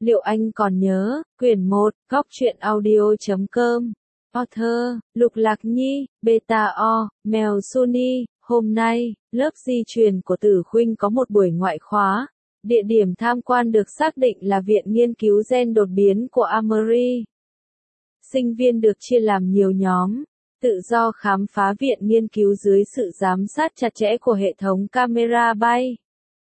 Liệu anh còn nhớ, quyển 1, góc truyện audio.com. Author, Lục Lạc Nhi, Beta O, Mèo Suni. Hôm nay, lớp di truyền của Tử Khuynh có một buổi ngoại khóa. Địa điểm tham quan được xác định là Viện Nghiên cứu Gen đột biến của Emory. Sinh viên được chia làm nhiều nhóm, tự do khám phá viện nghiên cứu dưới sự giám sát chặt chẽ của hệ thống camera bay.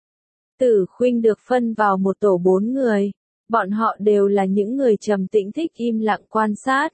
Tử Khuynh được phân vào một tổ 4 người. Bọn họ đều là những người trầm tĩnh thích im lặng quan sát.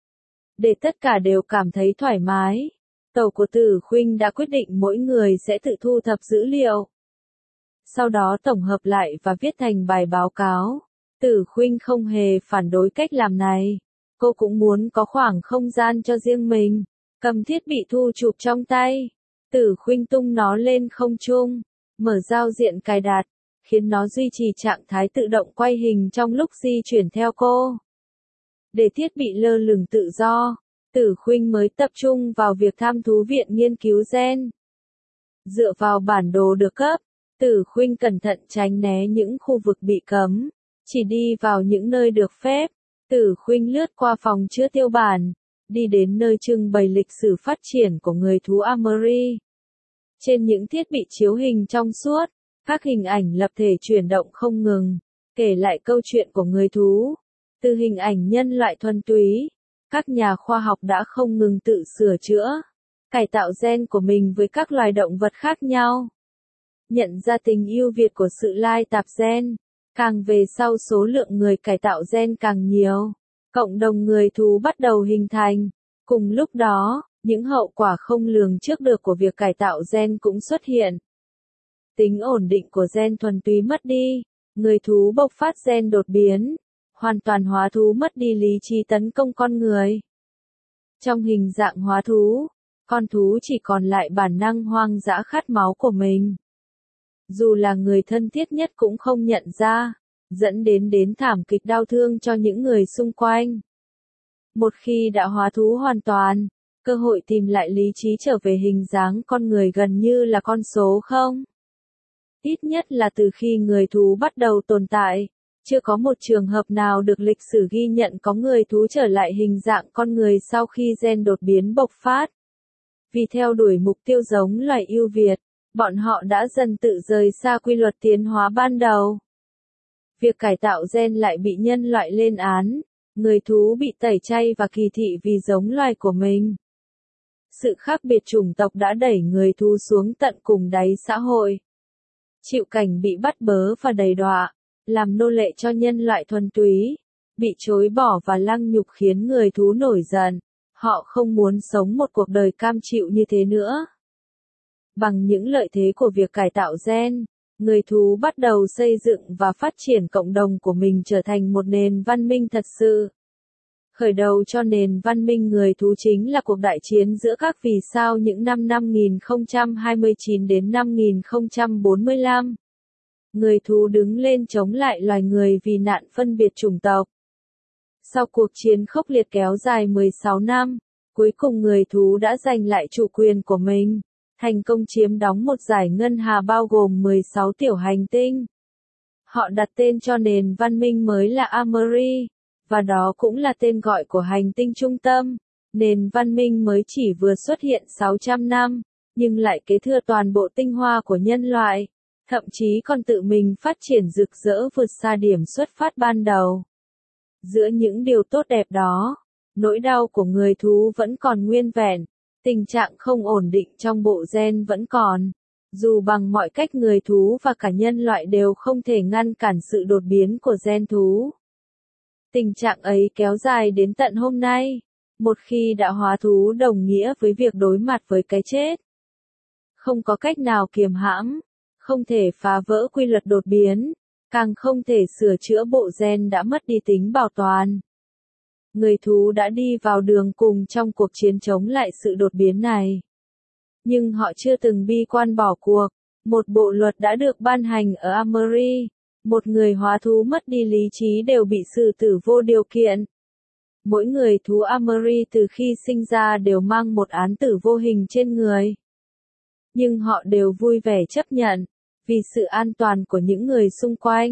Để tất cả đều cảm thấy thoải mái, tổ của Tử Khuynh đã quyết định mỗi người sẽ tự thu thập dữ liệu. Sau đó tổng hợp lại và viết thành bài báo cáo. Tử Khuynh không hề phản đối cách làm này. Cô cũng muốn có khoảng không gian cho riêng mình. Cầm thiết bị thu chụp trong tay. Tử Khuynh tung nó lên không trung. Mở giao diện cài đặt, khiến nó duy trì trạng thái tự động quay hình trong lúc di chuyển theo cô. Để thiết bị lơ lửng tự do, Tử Khuynh mới tập trung vào việc tham thú viện nghiên cứu gen. Dựa vào bản đồ được cấp, Tử Khuynh cẩn thận tránh né những khu vực bị cấm, chỉ đi vào những nơi được phép. Tử Khuynh lướt qua phòng chứa tiêu bản, đi đến nơi trưng bày lịch sử phát triển của người thú Emory. Trên những thiết bị chiếu hình trong suốt, các hình ảnh lập thể chuyển động không ngừng, kể lại câu chuyện của người thú. Từ hình ảnh nhân loại thuần túy, các nhà khoa học đã không ngừng tự sửa chữa, cải tạo gen của mình với các loài động vật khác nhau. Nhận ra tình ưu việt của sự lai tạp gen, càng về sau số lượng người cải tạo gen càng nhiều, cộng đồng người thú bắt đầu hình thành. Cùng lúc đó, những hậu quả không lường trước được của việc cải tạo gen cũng xuất hiện. Tính ổn định của gen thuần túy mất đi, người thú bộc phát gen đột biến, hoàn toàn hóa thú mất đi lý trí tấn công con người. Trong hình dạng hóa thú, con thú chỉ còn lại bản năng hoang dã khát máu của mình. Dù là người thân thiết nhất cũng không nhận ra, dẫn đến thảm kịch đau thương cho những người xung quanh. Một khi đã hóa thú hoàn toàn, cơ hội tìm lại lý trí trở về hình dáng con người gần như là con số không. Ít nhất là từ khi người thú bắt đầu tồn tại, chưa có một trường hợp nào được lịch sử ghi nhận có người thú trở lại hình dạng con người sau khi gen đột biến bộc phát. Vì theo đuổi mục tiêu giống loài ưu việt, bọn họ đã dần tự rời xa quy luật tiến hóa ban đầu. Việc cải tạo gen lại bị nhân loại lên án, người thú bị tẩy chay và kỳ thị vì giống loài của mình. Sự khác biệt chủng tộc đã đẩy người thú xuống tận cùng đáy xã hội. Chịu cảnh bị bắt bớ và đầy đọa, làm nô lệ cho nhân loại thuần túy, bị chối bỏ và lăng nhục khiến người thú nổi giận. Họ không muốn sống một cuộc đời cam chịu như thế nữa. Bằng những lợi thế của việc cải tạo gen, người thú bắt đầu xây dựng và phát triển cộng đồng của mình trở thành một nền văn minh thật sự. Khởi đầu cho nền văn minh người thú chính là cuộc đại chiến giữa các vì sao những năm 5029 đến 5045. Người thú đứng lên chống lại loài người vì nạn phân biệt chủng tộc. Sau cuộc chiến khốc liệt kéo dài 16 năm, cuối cùng người thú đã giành lại chủ quyền của mình, thành công chiếm đóng một dải ngân hà bao gồm 16 tiểu hành tinh. Họ đặt tên cho nền văn minh mới là Emory, và đó cũng là tên gọi của hành tinh trung tâm. Nền văn minh mới chỉ vừa xuất hiện 600 năm, nhưng lại kế thừa toàn bộ tinh hoa của nhân loại, thậm chí còn tự mình phát triển rực rỡ vượt xa điểm xuất phát ban đầu. Giữa những điều tốt đẹp đó, nỗi đau của người thú vẫn còn nguyên vẹn, tình trạng không ổn định trong bộ gen vẫn còn. Dù bằng mọi cách người thú và cả nhân loại đều không thể ngăn cản sự đột biến của gen thú. Tình trạng ấy kéo dài đến tận hôm nay, một khi đã hóa thú đồng nghĩa với việc đối mặt với cái chết. Không có cách nào kiềm hãm, không thể phá vỡ quy luật đột biến, càng không thể sửa chữa bộ gen đã mất đi tính bảo toàn. Người thú đã đi vào đường cùng trong cuộc chiến chống lại sự đột biến này. Nhưng họ chưa từng bi quan bỏ cuộc. Một bộ luật đã được ban hành ở Emory. Một người hóa thú mất đi lý trí đều bị xử tử vô điều kiện. Mỗi người thú Emory từ khi sinh ra đều mang một án tử vô hình trên người. Nhưng họ đều vui vẻ chấp nhận, vì sự an toàn của những người xung quanh.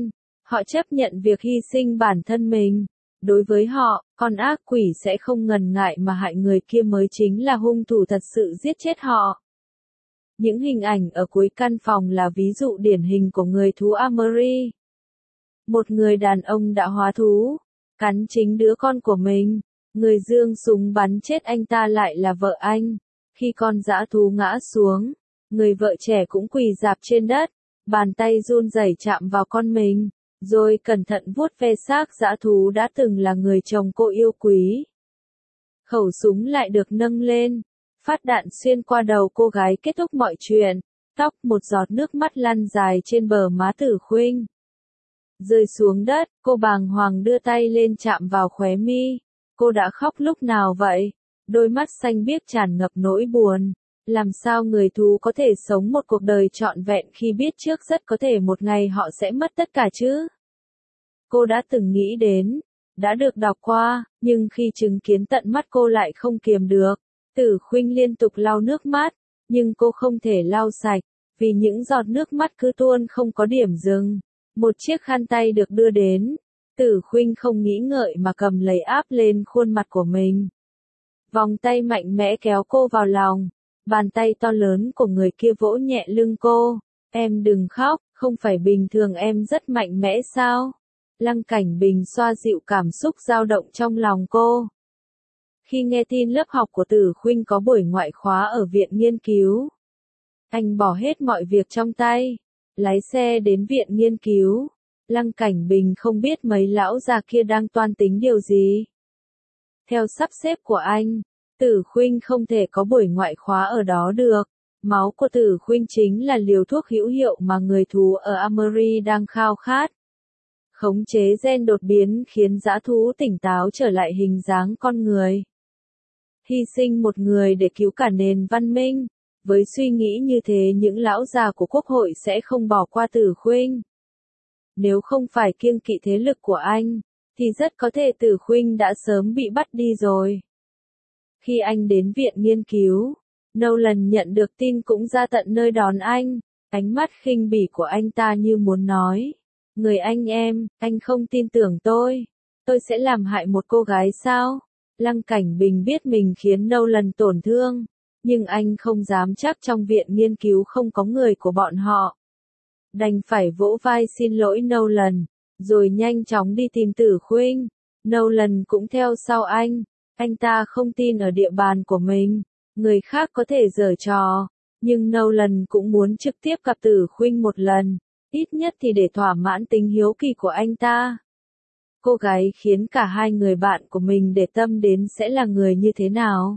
Họ chấp nhận việc hy sinh bản thân mình. Đối với họ, con ác quỷ sẽ không ngần ngại mà hại người kia mới chính là hung thủ thật sự giết chết họ. Những hình ảnh ở cuối căn phòng là ví dụ điển hình của người thú Amory. Một người đàn ông đã hóa thú, cắn chính đứa con của mình. Người giương súng bắn chết anh ta lại là vợ anh. Khi con dã thú ngã xuống, người vợ trẻ cũng quỳ rạp trên đất, bàn tay run rẩy chạm vào con mình, rồi cẩn thận vuốt ve xác dã thú đã từng là người chồng cô yêu quý. Khẩu súng lại được nâng lên, phát đạn xuyên qua đầu cô gái kết thúc mọi chuyện, tóc một giọt nước mắt lăn dài trên bờ má Tử Khuynh. Rơi xuống đất, cô bàng hoàng đưa tay lên chạm vào khóe mi. Cô đã khóc lúc nào vậy? Đôi mắt xanh biếc tràn ngập nỗi buồn. Làm sao người thú có thể sống một cuộc đời trọn vẹn khi biết trước rất có thể một ngày họ sẽ mất tất cả chứ? Cô đã từng nghĩ đến, đã được đọc qua, nhưng khi chứng kiến tận mắt cô lại không kiềm được. Tử Khuynh liên tục lau nước mắt, nhưng cô không thể lau sạch, vì những giọt nước mắt cứ tuôn không có điểm dừng. Một chiếc khăn tay được đưa đến. Tử Khuynh không nghĩ ngợi mà cầm lấy áp lên khuôn mặt của mình. Vòng tay mạnh mẽ kéo cô vào lòng. Bàn tay to lớn của người kia vỗ nhẹ lưng cô. Em đừng khóc, không phải bình thường em rất mạnh mẽ sao? Lăng Cảnh Bình xoa dịu cảm xúc dao động trong lòng cô. Khi nghe tin lớp học của Tử Khuynh có buổi ngoại khóa ở viện nghiên cứu, anh bỏ hết mọi việc trong tay, lái xe đến viện nghiên cứu. Lăng Cảnh Bình không biết mấy lão già kia đang toan tính điều gì. Theo sắp xếp của anh, Tử Khuynh không thể có buổi ngoại khóa ở đó được. Máu của Tử Khuynh chính là liều thuốc hữu hiệu mà người thú ở Amory đang khao khát. Khống chế gen đột biến khiến dã thú tỉnh táo trở lại hình dáng con người. Hy sinh một người để cứu cả nền văn minh. Với suy nghĩ như thế những lão già của quốc hội sẽ không bỏ qua Tử Khuynh. Nếu không phải kiêng kỵ thế lực của anh, thì rất có thể Tử Khuynh đã sớm bị bắt đi rồi. Khi anh đến viện nghiên cứu, Nolan nhận được tin cũng ra tận nơi đón anh. Ánh mắt khinh bỉ của anh ta như muốn nói, người anh em, anh không tin tưởng tôi sẽ làm hại một cô gái sao? Lăng Cảnh Bình biết mình khiến Nolan tổn thương, nhưng anh không dám chắc trong viện nghiên cứu không có người của bọn họ. Đành phải vỗ vai xin lỗi Nolan, rồi nhanh chóng đi tìm Tử Khuynh. Nolan cũng theo sau anh ta không tin ở địa bàn của mình, người khác có thể giở trò, nhưng Nolan cũng muốn trực tiếp gặp Tử Khuynh một lần, ít nhất thì để thỏa mãn tính hiếu kỳ của anh ta. Cô gái khiến cả hai người bạn của mình để tâm đến sẽ là người như thế nào?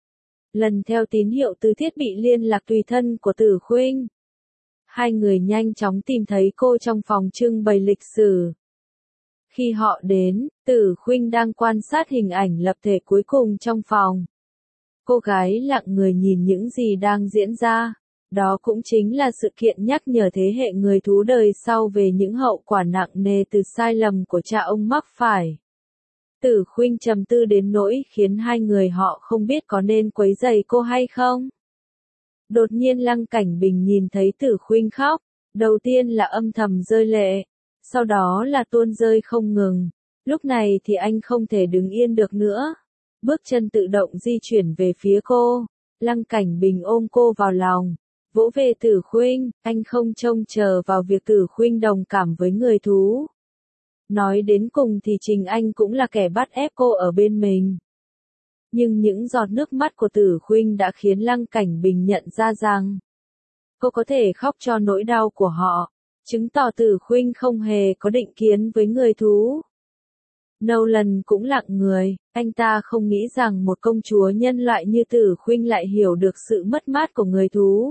Lần theo tín hiệu từ thiết bị liên lạc tùy thân của Tử Khuynh, hai người nhanh chóng tìm thấy cô trong phòng trưng bày lịch sử. Khi họ đến, Tử Khuynh đang quan sát hình ảnh lập thể cuối cùng trong phòng. Cô gái lặng người nhìn những gì đang diễn ra. Đó cũng chính là sự kiện nhắc nhở thế hệ người thú đời sau về những hậu quả nặng nề từ sai lầm của cha ông mắc phải. Tử Khuynh trầm tư đến nỗi khiến hai người họ không biết có nên quấy rầy cô hay không. Đột nhiên Lăng Cảnh Bình nhìn thấy Tử Khuynh khóc, đầu tiên là âm thầm rơi lệ, sau đó là tuôn rơi không ngừng. Lúc này thì anh không thể đứng yên được nữa. Bước chân tự động di chuyển về phía cô. Lăng Cảnh Bình ôm cô vào lòng, vỗ về Tử Khuynh, anh không trông chờ vào việc Tử Khuynh đồng cảm với người thú. Nói đến cùng thì chính anh cũng là kẻ bắt ép cô ở bên mình. Nhưng những giọt nước mắt của Tử Khuynh đã khiến Lăng Cảnh Bình nhận ra rằng cô có thể khóc cho nỗi đau của họ, chứng tỏ Tử Khuynh không hề có định kiến với người thú. Nolan cũng lặng người, anh ta không nghĩ rằng một công chúa nhân loại như Tử Khuynh lại hiểu được sự mất mát của người thú.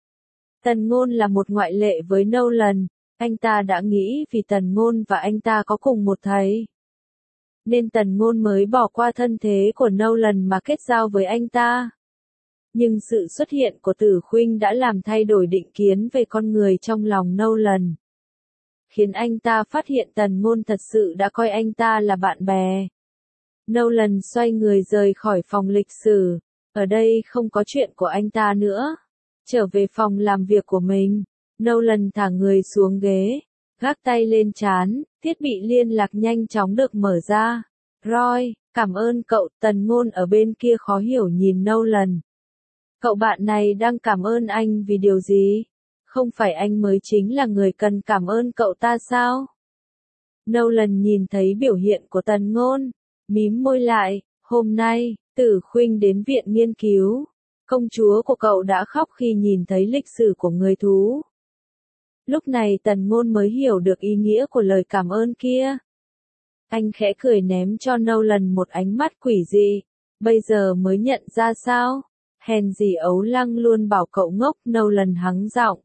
Tần Ngôn là một ngoại lệ với Nolan, anh ta đã nghĩ vì Tần Ngôn và anh ta có cùng một thầy, nên Tần Ngôn mới bỏ qua thân thế của Nolan mà kết giao với anh ta. Nhưng sự xuất hiện của Tử Khuynh đã làm thay đổi định kiến về con người trong lòng Nolan, khiến anh ta phát hiện Tần Ngôn thật sự đã coi anh ta là bạn bè. Nolan xoay người rời khỏi phòng lịch sử, ở đây không có chuyện của anh ta nữa. Trở về phòng làm việc của mình, Nolan thả người xuống ghế, Gác tay lên trán, thiết bị liên lạc nhanh chóng được mở ra. Roy, cảm ơn cậu, Tần Ngôn ở bên kia khó hiểu nhìn Nolan. Cậu bạn này đang cảm ơn anh vì điều gì? Không phải anh mới chính là người cần cảm ơn cậu ta sao? Nolan nhìn thấy biểu hiện của Tần Ngôn, mím môi lại, hôm nay, Tử Khuynh đến viện nghiên cứu. Công chúa của cậu đã khóc khi nhìn thấy lịch sử của người thú. Lúc này Tần Ngôn mới hiểu được ý nghĩa của lời cảm ơn kia. Anh khẽ cười ném cho Nolan một ánh mắt quỷ dị. Bây giờ mới nhận ra sao? Hèn gì Ấu Lăng luôn bảo cậu ngốc, Nolan hắng giọng.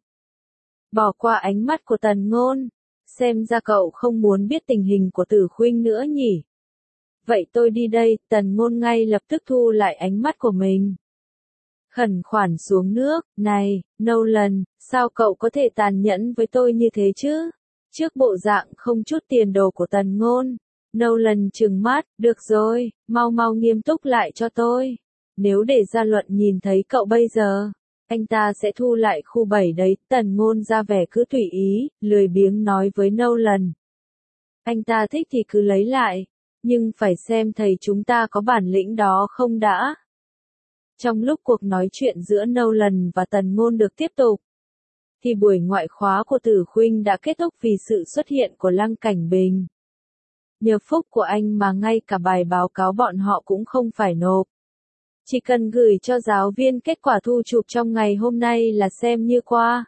Bỏ qua ánh mắt của Tần Ngôn. Xem ra cậu không muốn biết tình hình của Tử Khuynh nữa nhỉ? Vậy tôi đi đây, Tần Ngôn ngay lập tức thu lại ánh mắt của mình. Khẩn khoản xuống nước, này, Nolan, sao cậu có thể tàn nhẫn với tôi như thế chứ? Trước bộ dạng không chút tiền đồ của Tần Ngôn, Nolan trừng mắt, được rồi, mau mau nghiêm túc lại cho tôi. Nếu để gia luận nhìn thấy cậu bây giờ, anh ta sẽ thu lại khu 7 đấy. Tần Ngôn ra vẻ cứ tùy ý, lười biếng nói với Nolan. Anh ta thích thì cứ lấy lại, nhưng phải xem thầy chúng ta có bản lĩnh đó không đã. Trong lúc cuộc nói chuyện giữa Nolan và Tần Ngôn được tiếp tục, thì buổi ngoại khóa của Tử Khuynh đã kết thúc vì sự xuất hiện của Lăng Cảnh Bình. Nhờ phúc của anh mà ngay cả bài báo cáo bọn họ cũng không phải nộp. Chỉ cần gửi cho giáo viên kết quả thu chụp trong ngày hôm nay là xem như qua.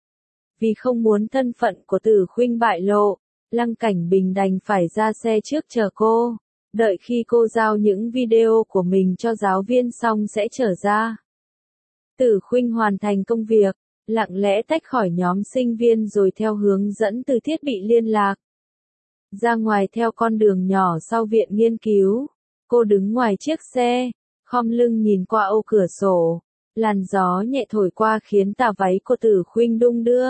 Vì không muốn thân phận của Tử Khuynh bại lộ, Lăng Cảnh Bình đành phải ra xe trước chờ cô. Đợi khi cô giao những video của mình cho giáo viên xong sẽ trở ra. Tử Khuynh hoàn thành công việc, lặng lẽ tách khỏi nhóm sinh viên rồi theo hướng dẫn từ thiết bị liên lạc. Ra ngoài theo con đường nhỏ sau viện nghiên cứu, cô đứng ngoài chiếc xe, khom lưng nhìn qua ô cửa sổ. Làn gió nhẹ thổi qua khiến tà váy của Tử Khuynh đung đưa.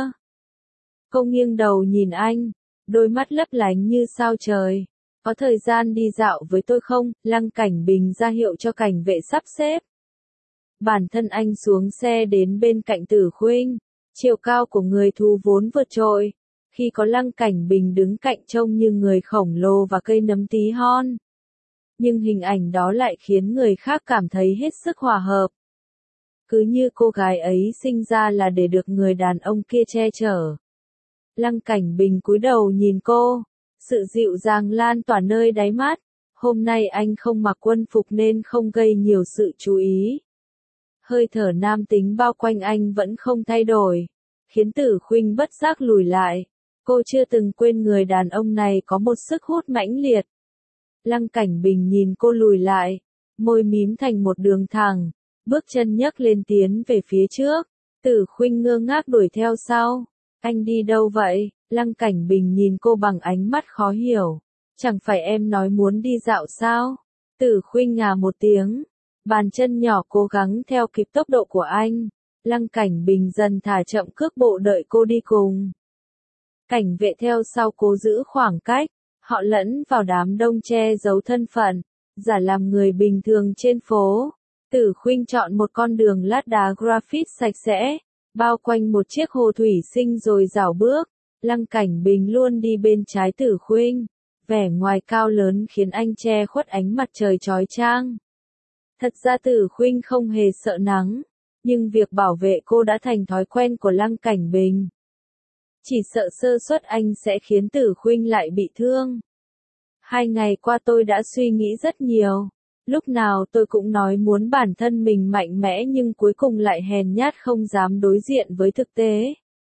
Cô nghiêng đầu nhìn anh, đôi mắt lấp lánh như sao trời. Có thời gian đi dạo với tôi không? Lăng Cảnh Bình ra hiệu cho cảnh vệ sắp xếp. Bản thân anh xuống xe đến bên cạnh Tử Khuynh. Chiều cao của người thú vốn vượt trội. Khi có Lăng Cảnh Bình đứng cạnh trông như người khổng lồ và cây nấm tí hon. Nhưng hình ảnh đó lại khiến người khác cảm thấy hết sức hòa hợp. Cứ như cô gái ấy sinh ra là để được người đàn ông kia che chở. Lăng Cảnh Bình cúi đầu nhìn cô. Sự dịu dàng lan tỏa nơi đáy mắt. Hôm nay anh không mặc quân phục nên không gây nhiều sự chú ý. Hơi thở nam tính bao quanh anh vẫn không thay đổi, khiến Tử Khuynh bất giác lùi lại. Cô chưa từng quên người đàn ông này có một sức hút mãnh liệt. Lăng Cảnh Bình nhìn cô lùi lại, môi mím thành một đường thẳng, bước chân nhấc lên tiến về phía trước. Tử Khuynh ngơ ngác đuổi theo sau. Anh đi đâu vậy? Lăng Cảnh Bình nhìn cô bằng ánh mắt khó hiểu. Chẳng phải em nói muốn đi dạo sao? Tử Khuynh ngà một tiếng. Bàn chân nhỏ cố gắng theo kịp tốc độ của anh. Lăng Cảnh Bình dần thả chậm cước bộ đợi cô đi cùng. Cảnh vệ theo sau cố giữ khoảng cách. Họ lẫn vào đám đông che giấu thân phận, giả làm người bình thường trên phố. Tử Khuynh chọn một con đường lát đá graphite sạch sẽ, bao quanh một chiếc hồ thủy sinh rồi rảo bước. Lăng Cảnh Bình luôn đi bên trái Tử Khuynh. Vẻ ngoài cao lớn khiến anh che khuất ánh mặt trời chói chang. Thật ra Tử Khuynh không hề sợ nắng, nhưng việc bảo vệ cô đã thành thói quen của Lăng Cảnh Bình. Chỉ sợ sơ suất anh sẽ khiến Tử Khuynh lại bị thương. 2 ngày qua tôi đã suy nghĩ rất nhiều. Lúc nào tôi cũng nói muốn bản thân mình mạnh mẽ nhưng cuối cùng lại hèn nhát không dám đối diện với thực tế.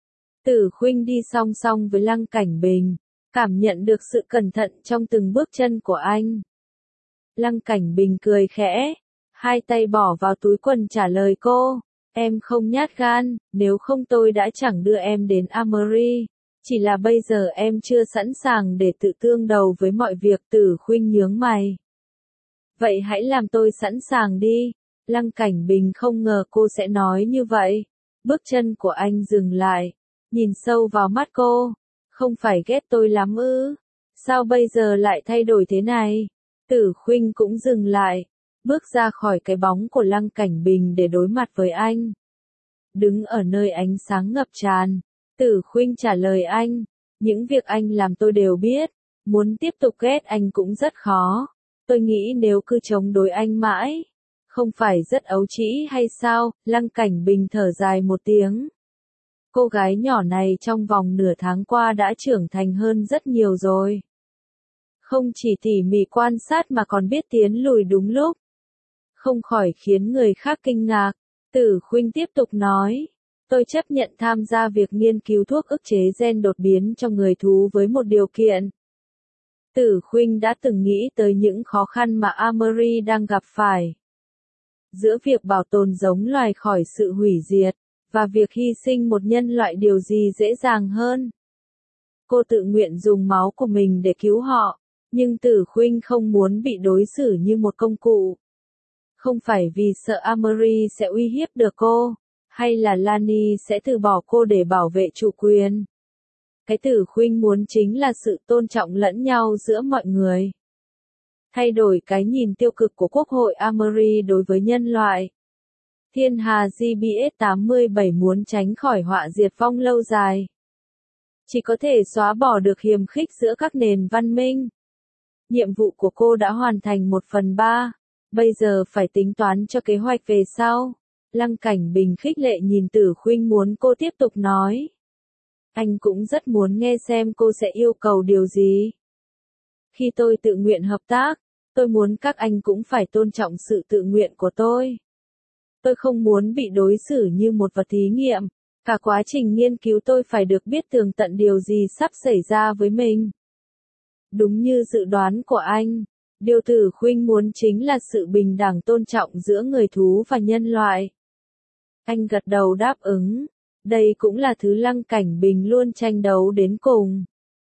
Tử Khuynh đi song song với Lăng Cảnh Bình, cảm nhận được sự cẩn thận trong từng bước chân của anh. Lăng Cảnh Bình cười khẽ, hai tay bỏ vào túi quần trả lời cô. Em không nhát gan, nếu không tôi đã chẳng đưa em đến Armory. Chỉ là bây giờ em chưa sẵn sàng để tự tương đầu với mọi việc. Tử Khuynh nhướng mày. Vậy hãy làm tôi sẵn sàng đi. Lăng Cảnh Bình không ngờ cô sẽ nói như vậy. Bước chân của anh dừng lại, nhìn sâu vào mắt cô. Không phải ghét tôi lắm ư? Sao bây giờ lại thay đổi thế này? Tử Khuynh cũng dừng lại, bước ra khỏi cái bóng của Lăng Cảnh Bình để đối mặt với anh. Đứng ở nơi ánh sáng ngập tràn, Tử Khuynh trả lời anh, Những việc anh làm tôi đều biết, muốn tiếp tục ghét anh cũng rất khó. Tôi nghĩ nếu cứ chống đối anh mãi, không phải rất ấu trĩ hay sao? Lăng Cảnh Bình thở dài một tiếng. Cô gái nhỏ này trong vòng nửa tháng qua đã trưởng thành hơn rất nhiều rồi. Không chỉ tỉ mỉ quan sát mà còn biết tiến lùi đúng lúc. Không khỏi khiến người khác kinh ngạc. Tử Khuynh tiếp tục nói. Tôi chấp nhận tham gia việc nghiên cứu thuốc ức chế gen đột biến cho người thú với một điều kiện. Tử Khuynh đã từng nghĩ tới những khó khăn mà Amory đang gặp phải. Giữa việc bảo tồn giống loài khỏi sự hủy diệt, và việc hy sinh một nhân loại điều gì dễ dàng hơn. Cô tự nguyện dùng máu của mình để cứu họ, nhưng Tử Khuynh không muốn bị đối xử như một công cụ. Không phải vì sợ Amory sẽ uy hiếp được cô, hay là Lani sẽ từ bỏ cô để bảo vệ chủ quyền. Cái Tử Khuynh muốn chính là sự tôn trọng lẫn nhau giữa mọi người. Thay đổi cái nhìn tiêu cực của Quốc hội Amory đối với nhân loại. Thiên Hà GBS 87 muốn tránh khỏi họa diệt vong lâu dài. Chỉ có thể xóa bỏ được hiềm khích giữa các nền văn minh. Nhiệm vụ của cô đã hoàn thành 1/3, bây giờ phải tính toán cho kế hoạch về sau. Lăng Cảnh Bình khích lệ nhìn Tử Khuynh muốn cô tiếp tục nói. Anh cũng rất muốn nghe xem cô sẽ yêu cầu điều gì. Khi tôi tự nguyện hợp tác, tôi muốn các anh cũng phải tôn trọng sự tự nguyện của tôi. Tôi không muốn bị đối xử như một vật thí nghiệm. Cả quá trình nghiên cứu tôi phải được biết tường tận điều gì sắp xảy ra với mình. Đúng như dự đoán của anh, điều Tử Khuynh muốn chính là sự bình đẳng tôn trọng giữa người thú và nhân loại. Anh gật đầu đáp ứng. Đây cũng là thứ Lăng Cảnh Bình luôn tranh đấu đến cùng.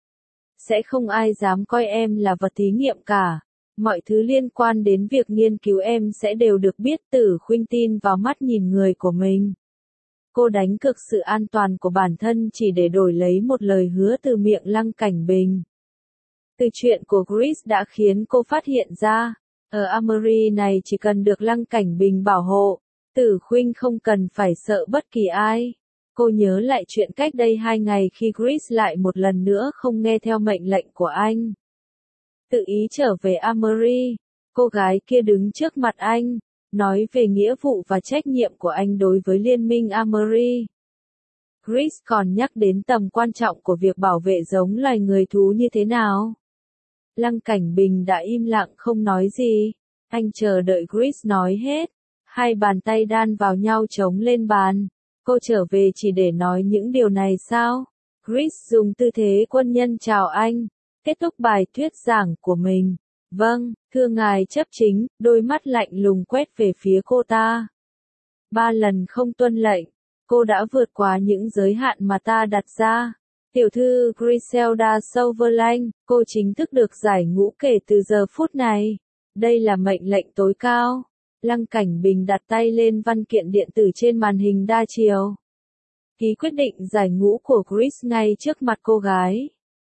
Sẽ không ai dám coi em là vật thí nghiệm cả. Mọi thứ liên quan đến việc nghiên cứu em sẽ đều được biết. Tử Khuynh tin vào mắt nhìn người của mình. Cô đánh cược sự an toàn của bản thân chỉ để đổi lấy một lời hứa từ miệng Lăng Cảnh Bình. Từ chuyện của Chris đã khiến cô phát hiện ra, ở Amory này chỉ cần được Lăng Cảnh Bình bảo hộ, Tử Khuynh không cần phải sợ bất kỳ ai. Cô nhớ lại chuyện cách đây 2 ngày khi Chris lại một lần nữa không nghe theo mệnh lệnh của anh. Tự ý trở về Amory, cô gái kia đứng trước mặt anh, nói về nghĩa vụ và trách nhiệm của anh đối với liên minh Amory. Chris còn nhắc đến tầm quan trọng của việc bảo vệ giống loài người thú như thế nào. Lăng Cảnh Bình đã im lặng không nói gì. Anh chờ đợi Chris nói hết. Hai bàn tay đan vào nhau chống lên bàn. Cô trở về chỉ để nói những điều này sao? Chris dùng tư thế quân nhân chào anh. Kết thúc bài thuyết giảng của mình. Vâng, thưa ngài chấp chính, đôi mắt lạnh lùng quét về phía cô ta. 3 lần không tuân lệnh. Cô đã vượt qua những giới hạn mà ta đặt ra. Tiểu thư Griselda Sutherland, cô chính thức được giải ngũ kể từ giờ phút này. Đây là mệnh lệnh tối cao. Lăng Cảnh Bình đặt tay lên văn kiện điện tử trên màn hình đa chiều. Ký quyết định giải ngũ của Chris ngay trước mặt cô gái.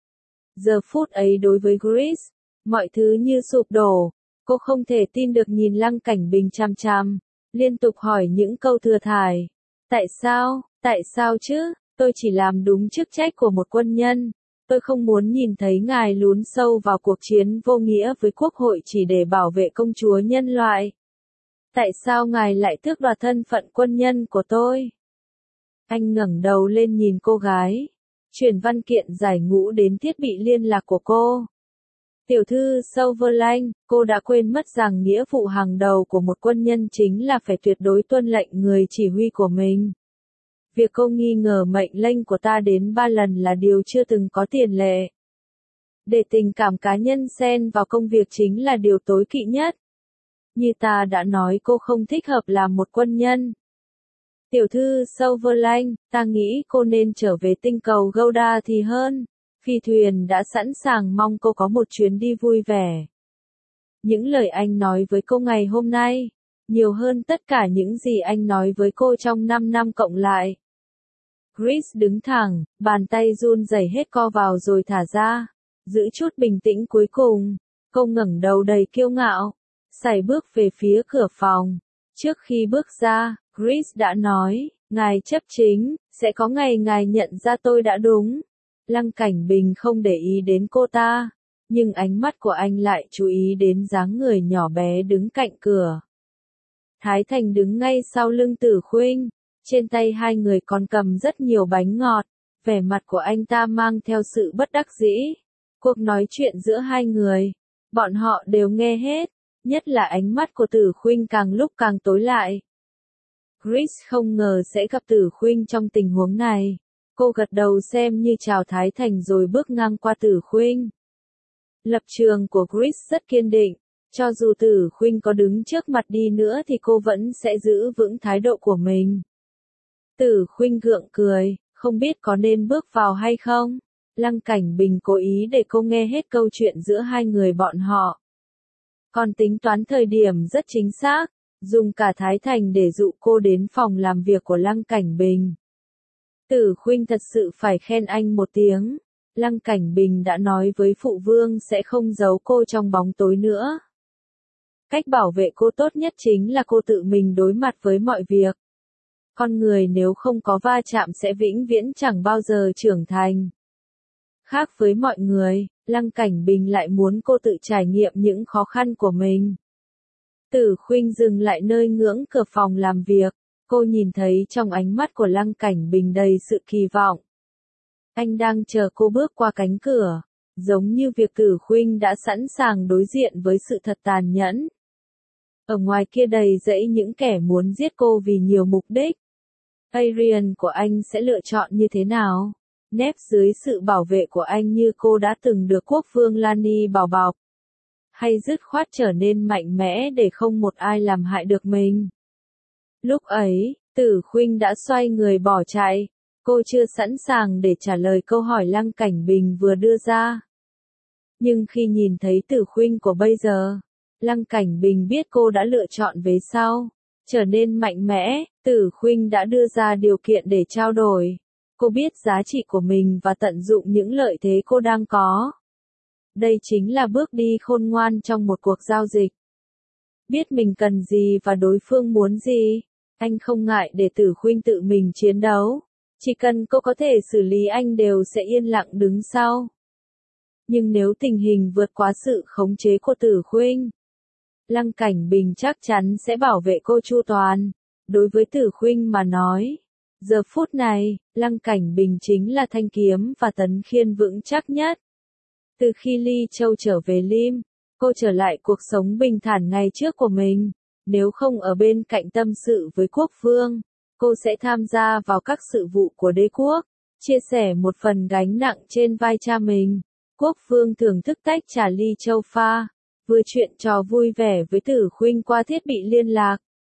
Giờ phút ấy đối với Chris, mọi thứ như sụp đổ. Cô không thể tin được nhìn Lăng Cảnh Bình chằm chằm, liên tục hỏi những câu thừa thải. Tại sao chứ? Tôi chỉ làm đúng chức trách của một quân nhân. Tôi không muốn nhìn thấy ngài lún sâu vào cuộc chiến vô nghĩa với quốc hội chỉ để bảo vệ công chúa nhân loại. Tại sao ngài lại tước đoạt thân phận quân nhân của tôi? Anh ngẩng đầu lên nhìn cô gái. Chuyển văn kiện giải ngũ đến thiết bị liên lạc của cô. Tiểu thư Sutherland, cô đã quên mất rằng nghĩa vụ hàng đầu của một quân nhân chính là phải tuyệt đối tuân lệnh người chỉ huy của mình. Việc cô nghi ngờ mệnh lệnh của ta đến 3 lần là điều chưa từng có tiền lệ. Để tình cảm cá nhân xen vào công việc chính là điều tối kỵ nhất. Như ta đã nói cô không thích hợp làm một quân nhân. Tiểu thư Sutherland, ta nghĩ cô nên trở về tinh cầu Gouda thì hơn. Phi thuyền đã sẵn sàng mong cô có một chuyến đi vui vẻ. Những lời anh nói với cô ngày hôm nay, nhiều hơn tất cả những gì anh nói với cô trong 5 năm cộng lại. Chris đứng thẳng, bàn tay run rẩy hết co vào rồi thả ra. Giữ chút bình tĩnh cuối cùng, cô ngẩng đầu đầy kiêu ngạo, sải bước về phía cửa phòng. Trước khi bước ra, Chris đã nói, ngài chấp chính, sẽ có ngày ngài nhận ra tôi đã đúng. Lăng Cảnh Bình không để ý đến cô ta, nhưng ánh mắt của anh lại chú ý đến dáng người nhỏ bé đứng cạnh cửa. Thái Thành đứng ngay sau lưng Tử Khuynh, trên tay hai người còn cầm rất nhiều bánh ngọt, vẻ mặt của anh ta mang theo sự bất đắc dĩ. Cuộc nói chuyện giữa hai người, bọn họ đều nghe hết, nhất là ánh mắt của Tử Khuynh càng lúc càng tối lại. Chris không ngờ sẽ gặp Tử Khuynh trong tình huống này. Cô gật đầu xem như chào Thái Thành rồi bước ngang qua Tử Khuynh. Lập trường của Chris rất kiên định, cho dù Tử Khuynh có đứng trước mặt đi nữa thì cô vẫn sẽ giữ vững thái độ của mình. Tử Khuynh gượng cười, không biết có nên bước vào hay không. Lăng Cảnh Bình cố ý để cô nghe hết câu chuyện giữa hai người bọn họ. Còn tính toán thời điểm rất chính xác, dùng cả Thái Thành để dụ cô đến phòng làm việc của Lăng Cảnh Bình. Tử Khuynh thật sự phải khen anh một tiếng. Lăng Cảnh Bình đã nói với phụ vương sẽ không giấu cô trong bóng tối nữa. Cách bảo vệ cô tốt nhất chính là cô tự mình đối mặt với mọi việc. Con người nếu không có va chạm sẽ vĩnh viễn chẳng bao giờ trưởng thành. Khác với mọi người, Lăng Cảnh Bình lại muốn cô tự trải nghiệm những khó khăn của mình. Tử Khuynh dừng lại nơi ngưỡng cửa phòng làm việc, cô nhìn thấy trong ánh mắt của Lăng Cảnh Bình đầy sự kỳ vọng. Anh đang chờ cô bước qua cánh cửa, giống như việc Tử Khuynh đã sẵn sàng đối diện với sự thật tàn nhẫn. Ở ngoài kia đầy rẫy những kẻ muốn giết cô vì nhiều mục đích. Arian của anh sẽ lựa chọn như thế nào? Nép dưới sự bảo vệ của anh như cô đã từng được quốc vương Lani bảo bọc. Hay dứt khoát trở nên mạnh mẽ để không một ai làm hại được mình? Lúc ấy, Tử Khuynh đã xoay người bỏ chạy. Cô chưa sẵn sàng để trả lời câu hỏi Lăng Cảnh Bình vừa đưa ra. Nhưng khi nhìn thấy Tử Khuynh của bây giờ, Lăng Cảnh Bình biết cô đã lựa chọn về sau. Trở nên mạnh mẽ, Tử Khuynh đã đưa ra điều kiện để trao đổi. Cô biết giá trị của mình và tận dụng những lợi thế cô đang có. Đây chính là bước đi khôn ngoan trong một cuộc giao dịch. Biết mình cần gì và đối phương muốn gì, anh không ngại để Tử Khuynh tự mình chiến đấu. Chỉ cần cô có thể xử lý anh đều sẽ yên lặng đứng sau. Nhưng nếu tình hình vượt quá sự khống chế của Tử Khuynh, Lăng Cảnh Bình chắc chắn sẽ bảo vệ cô chu toàn. Đối với Tử Khuynh mà nói, giờ phút này, Lăng Cảnh Bình chính là thanh kiếm và tấn khiên vững chắc nhất. Từ khi Ly Châu trở về Lim, cô trở lại cuộc sống bình thản ngày trước của mình. Nếu không ở bên cạnh tâm sự với quốc vương, cô sẽ tham gia vào các sự vụ của đế quốc, chia sẻ một phần gánh nặng trên vai cha mình. Quốc vương thưởng thức tách trà Ly Châu pha, vừa chuyện trò vui vẻ với Tử Khuynh qua thiết bị liên lạc.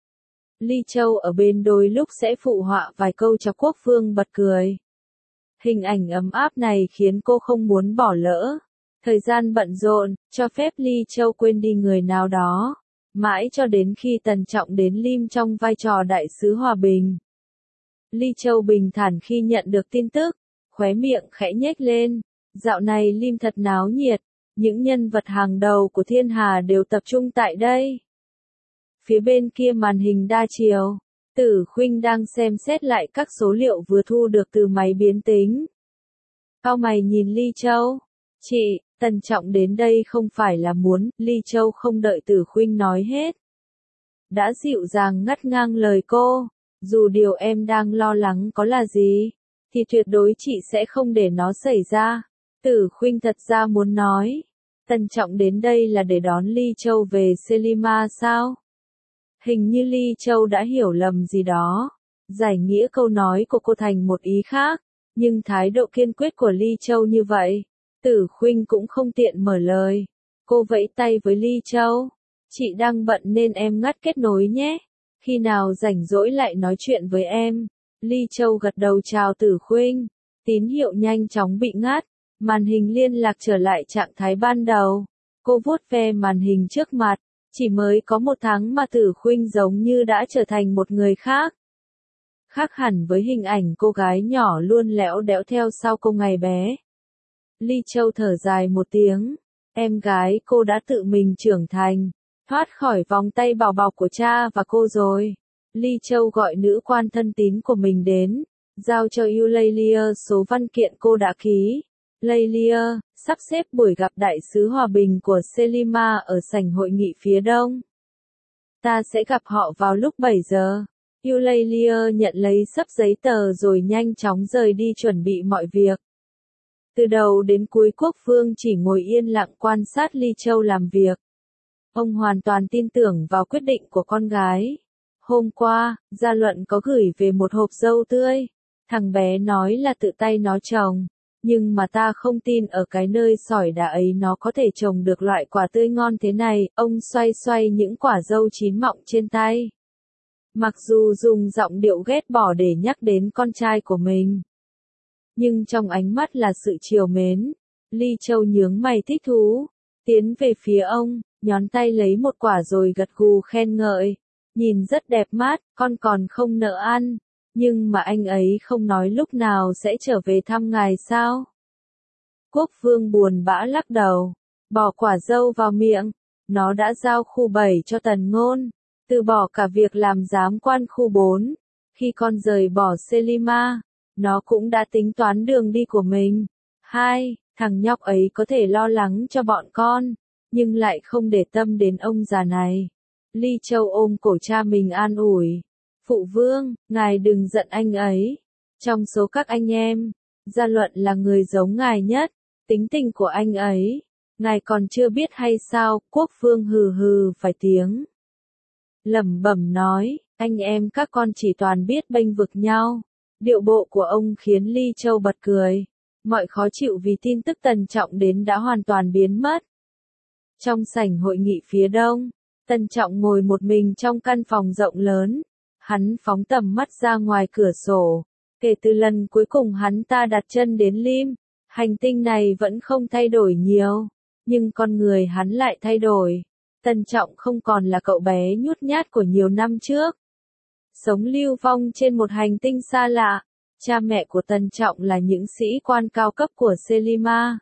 Ly Châu ở bên đôi lúc sẽ phụ họa vài câu cho quốc vương bật cười. Hình ảnh ấm áp này khiến cô không muốn bỏ lỡ. Thời gian bận rộn, cho phép Ly Châu quên đi người nào đó. Mãi cho đến khi Tần Trọng đến Lim trong vai trò đại sứ hòa bình. Ly Châu bình thản khi nhận được tin tức, khóe miệng khẽ nhếch lên. Dạo này Lim thật náo nhiệt, những nhân vật hàng đầu của thiên hà đều tập trung tại đây. Phía bên kia màn hình đa chiều, Tử Khuynh đang xem xét lại các số liệu vừa thu được từ máy biến tính. Cau mày nhìn Ly Châu. Chị, Tần Trọng đến đây không phải là muốn, Ly Châu không đợi Tử Khuynh nói hết. Đã dịu dàng ngắt ngang lời cô, dù điều em đang lo lắng có là gì, thì tuyệt đối chị sẽ không để nó xảy ra. Tử Khuynh thật ra muốn nói, Tần Trọng đến đây là để đón Ly Châu về Selima sao? Hình như Ly Châu đã hiểu lầm gì đó, giải nghĩa câu nói của cô thành một ý khác, nhưng thái độ kiên quyết của Ly Châu như vậy, Tử Khuynh cũng không tiện mở lời. Cô vẫy tay với Ly Châu, chị đang bận nên em ngắt kết nối nhé, khi nào rảnh rỗi lại nói chuyện với em. Ly Châu gật đầu chào Tử Khuynh, tín hiệu nhanh chóng bị ngắt, màn hình liên lạc trở lại trạng thái ban đầu. Cô vuốt ve màn hình trước mặt, chỉ mới có 1 tháng mà Tử Khuynh giống như đã trở thành một người khác. Khác hẳn với hình ảnh cô gái nhỏ luôn lẽo đẽo theo sau cô ngày bé. Ly Châu thở dài một tiếng, em gái cô đã tự mình trưởng thành, thoát khỏi vòng tay bảo bọc của cha và cô rồi. Ly Châu gọi nữ quan thân tín của mình đến, giao cho Eulalia số văn kiện cô đã ký. Laylia, sắp xếp buổi gặp đại sứ hòa bình của Selima ở sảnh hội nghị phía đông. Ta sẽ gặp họ vào lúc 7 giờ. Eulalia nhận lấy xấp giấy tờ rồi nhanh chóng rời đi chuẩn bị mọi việc. Từ đầu đến cuối Quốc Vương chỉ ngồi yên lặng quan sát Ly Châu làm việc. Ông hoàn toàn tin tưởng vào quyết định của con gái. Hôm qua, Gia Luận có gửi về một hộp dâu tươi. Thằng bé nói là tự tay nó trồng. Nhưng mà ta không tin ở cái nơi sỏi đá ấy nó có thể trồng được loại quả tươi ngon thế này. Ông xoay xoay những quả dâu chín mọng trên tay. Mặc dù dùng giọng điệu ghét bỏ để nhắc đến con trai của mình. Nhưng trong ánh mắt là sự trìu mến. Ly Châu nhướng mày thích thú. Tiến về phía ông, nhón tay lấy một quả rồi gật gù khen ngợi. Nhìn rất đẹp mắt, con còn không nỡ ăn. Nhưng mà anh ấy không nói lúc nào sẽ trở về thăm ngài sao? Quốc Vương buồn bã lắc đầu, bỏ quả dâu vào miệng. Nó đã giao khu 7 cho Tần Ngôn, từ bỏ cả việc làm giám quan khu 4. Khi con rời bỏ Selima, nó cũng đã tính toán đường đi của mình. Thằng nhóc ấy có thể lo lắng cho bọn con, nhưng lại không để tâm đến ông già này. Ly Châu ôm cổ cha mình an ủi. Phụ vương, ngài đừng giận anh ấy. Trong số các anh em, Gia Luận là người giống ngài nhất. Tính tình của anh ấy, ngài còn chưa biết hay sao? Quốc Vương hừ hừ vài tiếng. Lẩm bẩm nói, anh em các con chỉ toàn biết bênh vực nhau. Điệu bộ của ông khiến Ly Châu bật cười. Mọi khó chịu vì tin tức Tần Trọng đến đã hoàn toàn biến mất. Trong sảnh hội nghị phía đông, Tần Trọng ngồi một mình trong căn phòng rộng lớn. Hắn phóng tầm mắt ra ngoài cửa sổ. Kể từ lần cuối cùng hắn ta đặt chân đến Lim, hành tinh này vẫn không thay đổi nhiều. Nhưng con người hắn lại thay đổi. Tần Trọng không còn là cậu bé nhút nhát của nhiều năm trước. Sống lưu vong trên một hành tinh xa lạ. Cha mẹ của Tần Trọng là những sĩ quan cao cấp của Selima.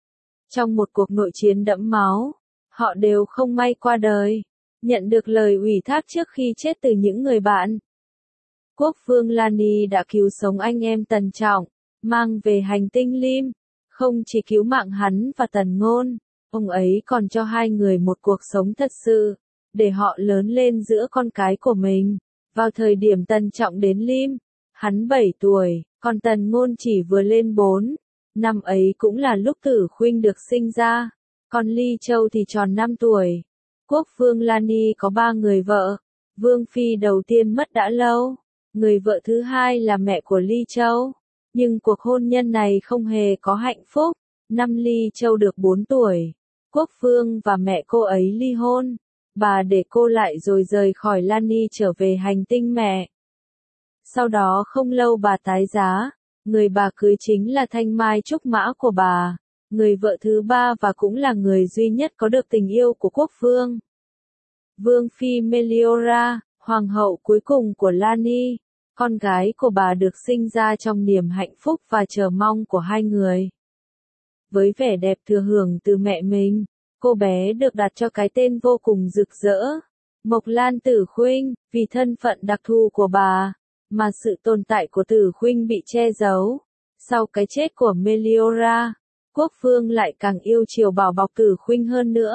Trong một cuộc nội chiến đẫm máu, họ đều không may qua đời. Nhận được lời ủy thác trước khi chết từ những người bạn. Quốc Vương Lani đã cứu sống anh em Tần Trọng, mang về hành tinh Lim. Không chỉ cứu mạng hắn và Tần Ngôn, ông ấy còn cho hai người một cuộc sống thật sự, để họ lớn lên giữa con cái của mình. Vào thời điểm Tần Trọng đến Lim, hắn 7 tuổi, còn Tần Ngôn chỉ vừa lên 4. Năm ấy cũng là lúc Tử Khuynh được sinh ra, còn Ly Châu thì tròn 5 tuổi. Quốc Vương Lani có 3 người vợ. Vương phi đầu tiên mất đã lâu. Người vợ thứ hai là mẹ của Ly Châu. Nhưng cuộc hôn nhân này không hề có hạnh phúc. Năm Ly Châu được 4 tuổi, Quốc Vương và mẹ cô ấy ly hôn. Bà để cô lại rồi rời khỏi Lani trở về hành tinh mẹ. Sau đó không lâu bà tái giá. Người bà cưới chính là Thanh Mai Trúc Mã của bà. Người vợ thứ 3 và cũng là người duy nhất có được tình yêu của Quốc Vương. Vương phi Meliora, hoàng hậu cuối cùng của Lani. Con gái của bà được sinh ra trong niềm hạnh phúc và chờ mong của hai người. Với vẻ đẹp thừa hưởng từ mẹ mình, cô bé được đặt cho cái tên vô cùng rực rỡ. Mộc Lan Tử Khuynh, vì thân phận đặc thù của bà, mà sự tồn tại của Tử Khuynh bị che giấu. Sau cái chết của Meliora, Quốc Vương lại càng yêu chiều bảo bọc Tử Khuynh hơn nữa.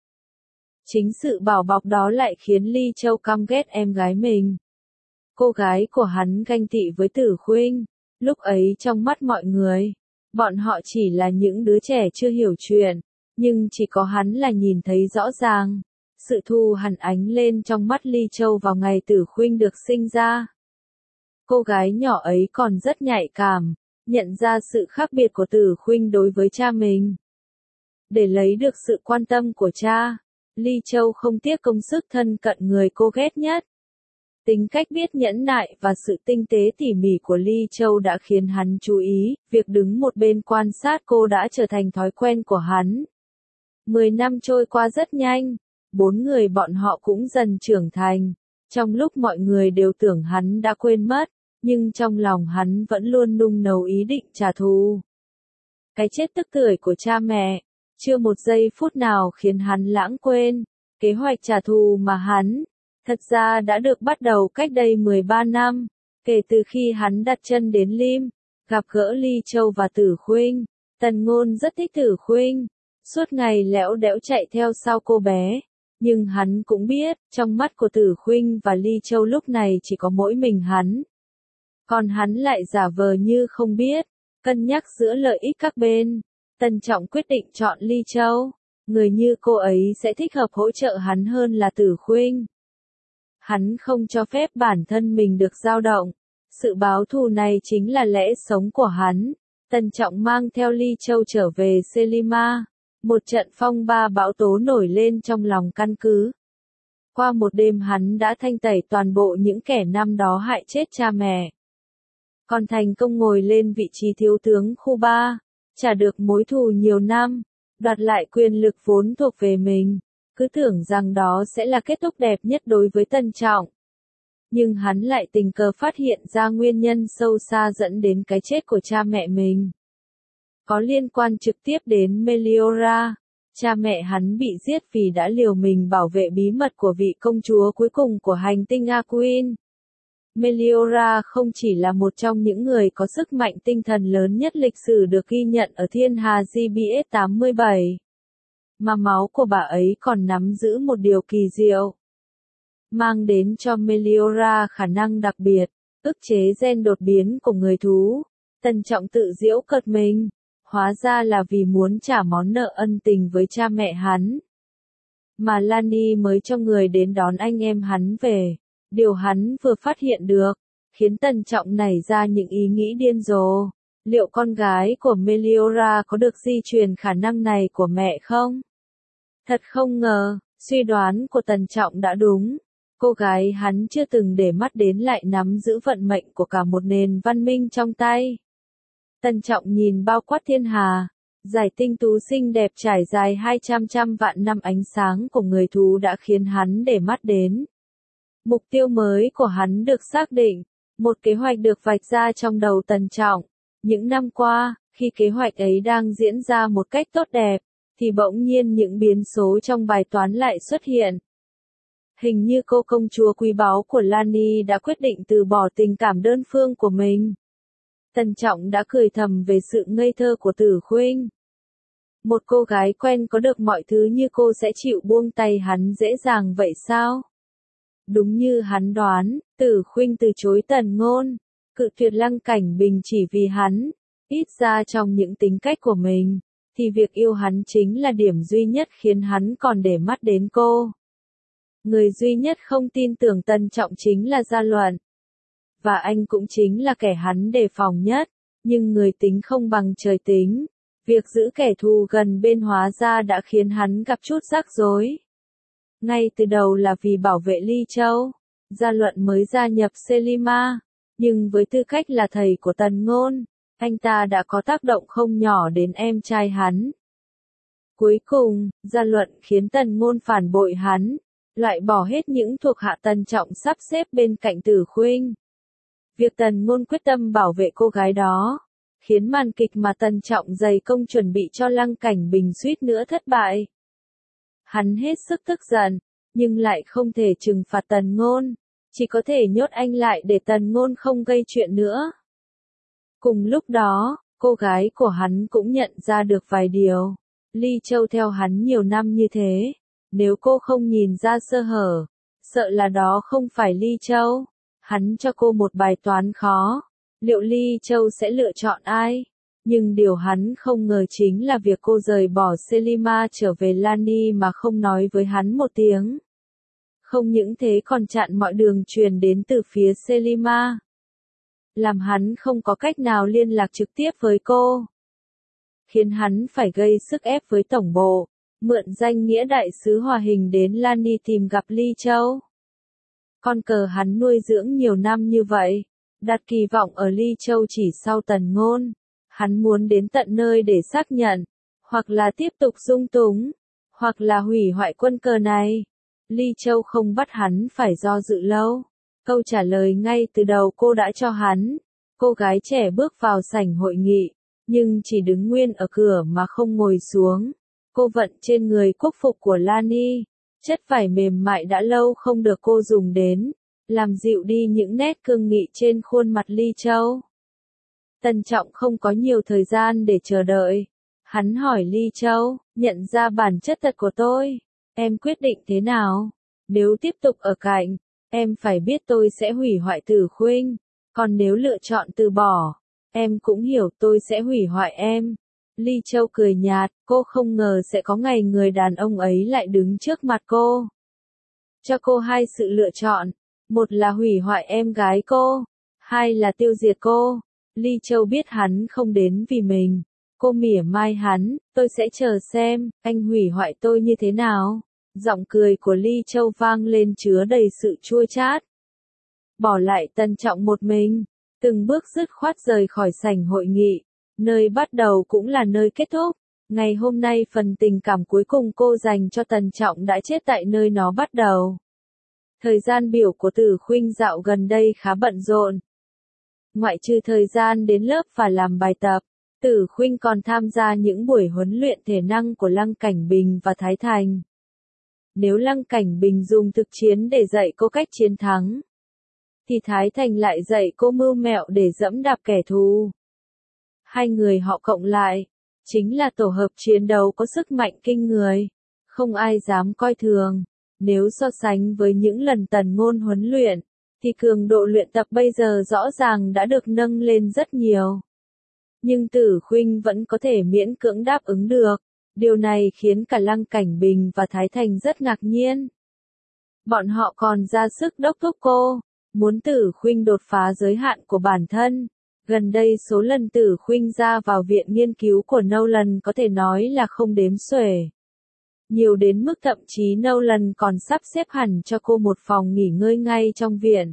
Chính sự bảo bọc đó lại khiến Ly Châu căm ghét em gái mình. Cô gái của hắn ganh tị với Tử Khuynh. Lúc ấy trong mắt mọi người, bọn họ chỉ là những đứa trẻ chưa hiểu chuyện, nhưng chỉ có hắn là nhìn thấy rõ ràng. Sự thù hằn ánh lên trong mắt Ly Châu vào ngày Tử Khuynh được sinh ra. Cô gái nhỏ ấy còn rất nhạy cảm, nhận ra sự khác biệt của Tử Khuynh đối với cha mình. Để lấy được sự quan tâm của cha, Ly Châu không tiếc công sức thân cận người cô ghét nhất. Tính cách biết nhẫn nại và sự tinh tế tỉ mỉ của Ly Châu đã khiến hắn chú ý, việc đứng một bên quan sát cô đã trở thành thói quen của hắn. 10 năm trôi qua rất nhanh, 4 người bọn họ cũng dần trưởng thành. Trong lúc mọi người đều tưởng hắn đã quên mất, nhưng trong lòng hắn vẫn luôn nung nấu ý định trả thù. Cái chết tức tưởi của cha mẹ, chưa một giây phút nào khiến hắn lãng quên. Kế hoạch trả thù mà hắn, thật ra đã được bắt đầu cách đây 13 năm. Kể từ khi hắn đặt chân đến Lim, gặp gỡ Ly Châu và Tử Khuynh, Tần Ngôn rất thích Tử Khuynh, suốt ngày lẽo đẽo chạy theo sau cô bé. Nhưng hắn cũng biết, trong mắt của Tử Khuynh và Ly Châu lúc này chỉ có mỗi mình hắn. Còn hắn lại giả vờ như không biết, cân nhắc giữa lợi ích các bên. Tân Trọng quyết định chọn Ly Châu. Người như cô ấy sẽ thích hợp hỗ trợ hắn hơn là Tử Khuynh. Hắn không cho phép bản thân mình được dao động. Sự báo thù này chính là lẽ sống của hắn. Tân Trọng mang theo Ly Châu trở về Selima. Một trận phong ba bão tố nổi lên trong lòng căn cứ. Qua một đêm hắn đã thanh tẩy toàn bộ những kẻ năm đó hại chết cha mẹ. Còn thành công ngồi lên vị trí thiếu tướng khu 3, trả được mối thù nhiều năm, đoạt lại quyền lực vốn thuộc về mình. Cứ tưởng rằng đó sẽ là kết thúc đẹp nhất đối với Tân Trọng. Nhưng hắn lại tình cờ phát hiện ra nguyên nhân sâu xa dẫn đến cái chết của cha mẹ mình. Có liên quan trực tiếp đến Meliora. Cha mẹ hắn bị giết vì đã liều mình bảo vệ bí mật của vị công chúa cuối cùng của hành tinh Aquin. Meliora không chỉ là một trong những người có sức mạnh tinh thần lớn nhất lịch sử được ghi nhận ở thiên hà GBS 87. Mà máu của bà ấy còn nắm giữ một điều kỳ diệu. Mang đến cho Meliora khả năng đặc biệt, ức chế gen đột biến của người thú. Tân Trọng tự giễu cợt mình. Hóa ra là vì muốn trả món nợ ân tình với cha mẹ hắn. Mà Lani mới cho người đến đón anh em hắn về. Điều hắn vừa phát hiện được, khiến Tân Trọng nảy ra những ý nghĩ điên rồ. Liệu con gái của Meliora có được di truyền khả năng này của mẹ không? Thật không ngờ, suy đoán của Tân Trọng đã đúng. Cô gái hắn chưa từng để mắt đến lại nắm giữ vận mệnh của cả một nền văn minh trong tay. Tân Trọng nhìn bao quát thiên hà, giải tinh tú xinh đẹp trải dài 200 vạn năm ánh sáng của người thú đã khiến hắn để mắt đến. Mục tiêu mới của hắn được xác định, một kế hoạch được vạch ra trong đầu Tân Trọng. Những năm qua, khi kế hoạch ấy đang diễn ra một cách tốt đẹp, thì bỗng nhiên những biến số trong bài toán lại xuất hiện. Hình như cô công chúa quý báu của Lani đã quyết định từ bỏ tình cảm đơn phương của mình. Tân Trọng đã cười thầm về sự ngây thơ của Tử Khuynh. Một cô gái quen có được mọi thứ như cô sẽ chịu buông tay hắn dễ dàng vậy sao? Đúng như hắn đoán, Tử Khuynh từ chối Tần Ngôn, cự tuyệt Lăng Cảnh Bình chỉ vì hắn, ít ra trong những tính cách của mình, thì việc yêu hắn chính là điểm duy nhất khiến hắn còn để mắt đến cô. Người duy nhất không tin tưởng Tân Trọng chính là Gia Luận. Và anh cũng chính là kẻ hắn đề phòng nhất, nhưng người tính không bằng trời tính. Việc giữ kẻ thù gần bên hóa ra đã khiến hắn gặp chút rắc rối. Ngay từ đầu là vì bảo vệ Ly Châu, Gia Luận mới gia nhập Selima, nhưng với tư cách là thầy của Tần Ngôn, anh ta đã có tác động không nhỏ đến em trai hắn. Cuối cùng, Gia Luận khiến Tần Ngôn phản bội hắn, loại bỏ hết những thuộc hạ Tân Trọng sắp xếp bên cạnh Tử Khuynh. Việc Tần Ngôn quyết tâm bảo vệ cô gái đó, khiến màn kịch mà Tân Trọng dày công chuẩn bị cho Lăng Cảnh Bình suýt nữa thất bại. Hắn hết sức tức giận, nhưng lại không thể trừng phạt Tần Ngôn, chỉ có thể nhốt anh lại để Tần Ngôn không gây chuyện nữa. Cùng lúc đó, cô gái của hắn cũng nhận ra được vài điều. Ly Châu theo hắn nhiều năm như thế, nếu cô không nhìn ra sơ hở, sợ là đó không phải Ly Châu. Hắn cho cô một bài toán khó, liệu Ly Châu sẽ lựa chọn ai? Nhưng điều hắn không ngờ chính là việc cô rời bỏ Selima trở về Lani mà không nói với hắn một tiếng. Không những thế còn chặn mọi đường truyền đến từ phía Selima, làm hắn không có cách nào liên lạc trực tiếp với cô. Khiến hắn phải gây sức ép với tổng bộ, mượn danh nghĩa đại sứ hòa hình đến Lani tìm gặp Ly Châu. Con cờ hắn nuôi dưỡng nhiều năm như vậy, đặt kỳ vọng ở Ly Châu chỉ sau Tần Ngôn. Hắn muốn đến tận nơi để xác nhận, hoặc là tiếp tục dung túng, hoặc là hủy hoại quân cờ này. Ly Châu không bắt hắn phải do dự lâu. Câu trả lời ngay từ đầu cô đã cho hắn. Cô gái trẻ bước vào sảnh hội nghị, nhưng chỉ đứng nguyên ở cửa mà không ngồi xuống. Cô vận trên người quốc phục của Lani, chất vải mềm mại đã lâu không được cô dùng đến, làm dịu đi những nét cương nghị trên khuôn mặt Ly Châu. Tần Trọng không có nhiều thời gian để chờ đợi. Hắn hỏi Ly Châu, nhận ra bản chất thật của tôi, em quyết định thế nào? Nếu tiếp tục ở cạnh, em phải biết tôi sẽ hủy hoại Tử Khuynh, còn nếu lựa chọn từ bỏ, em cũng hiểu tôi sẽ hủy hoại em. Ly Châu cười nhạt, cô không ngờ sẽ có ngày người đàn ông ấy lại đứng trước mặt cô. Cho cô hai sự lựa chọn, một là hủy hoại em gái cô, hai là tiêu diệt cô. Ly Châu biết hắn không đến vì mình. Cô mỉa mai hắn, tôi sẽ chờ xem, anh hủy hoại tôi như thế nào. Giọng cười của Ly Châu vang lên chứa đầy sự chua chát. Bỏ lại Tần Trọng một mình, từng bước dứt khoát rời khỏi sảnh hội nghị. Nơi bắt đầu cũng là nơi kết thúc. Ngày hôm nay phần tình cảm cuối cùng cô dành cho Tần Trọng đã chết tại nơi nó bắt đầu. Thời gian biểu của Tử Khuynh dạo gần đây khá bận rộn. Ngoại trừ thời gian đến lớp và làm bài tập, Tử Khuynh còn tham gia những buổi huấn luyện thể năng của Lăng Cảnh Bình và Thái Thành. Nếu Lăng Cảnh Bình dùng thực chiến để dạy cô cách chiến thắng, thì Thái Thành lại dạy cô mưu mẹo để giẫm đạp kẻ thù. Hai người họ cộng lại, chính là tổ hợp chiến đấu có sức mạnh kinh người, không ai dám coi thường. Nếu so sánh với những lần Tần Ngôn huấn luyện, thì cường độ luyện tập bây giờ rõ ràng đã được nâng lên rất nhiều. Nhưng Tử Khuynh vẫn có thể miễn cưỡng đáp ứng được. Điều này khiến cả Lăng Cảnh Bình và Thái Thành rất ngạc nhiên. Bọn họ còn ra sức đốc thúc cô, muốn Tử Khuynh đột phá giới hạn của bản thân. Gần đây số lần Tử Khuynh ra vào viện nghiên cứu của Nolan có thể nói là không đếm xuể. Nhiều đến mức thậm chí Nolan còn sắp xếp hẳn cho cô một phòng nghỉ ngơi ngay trong viện.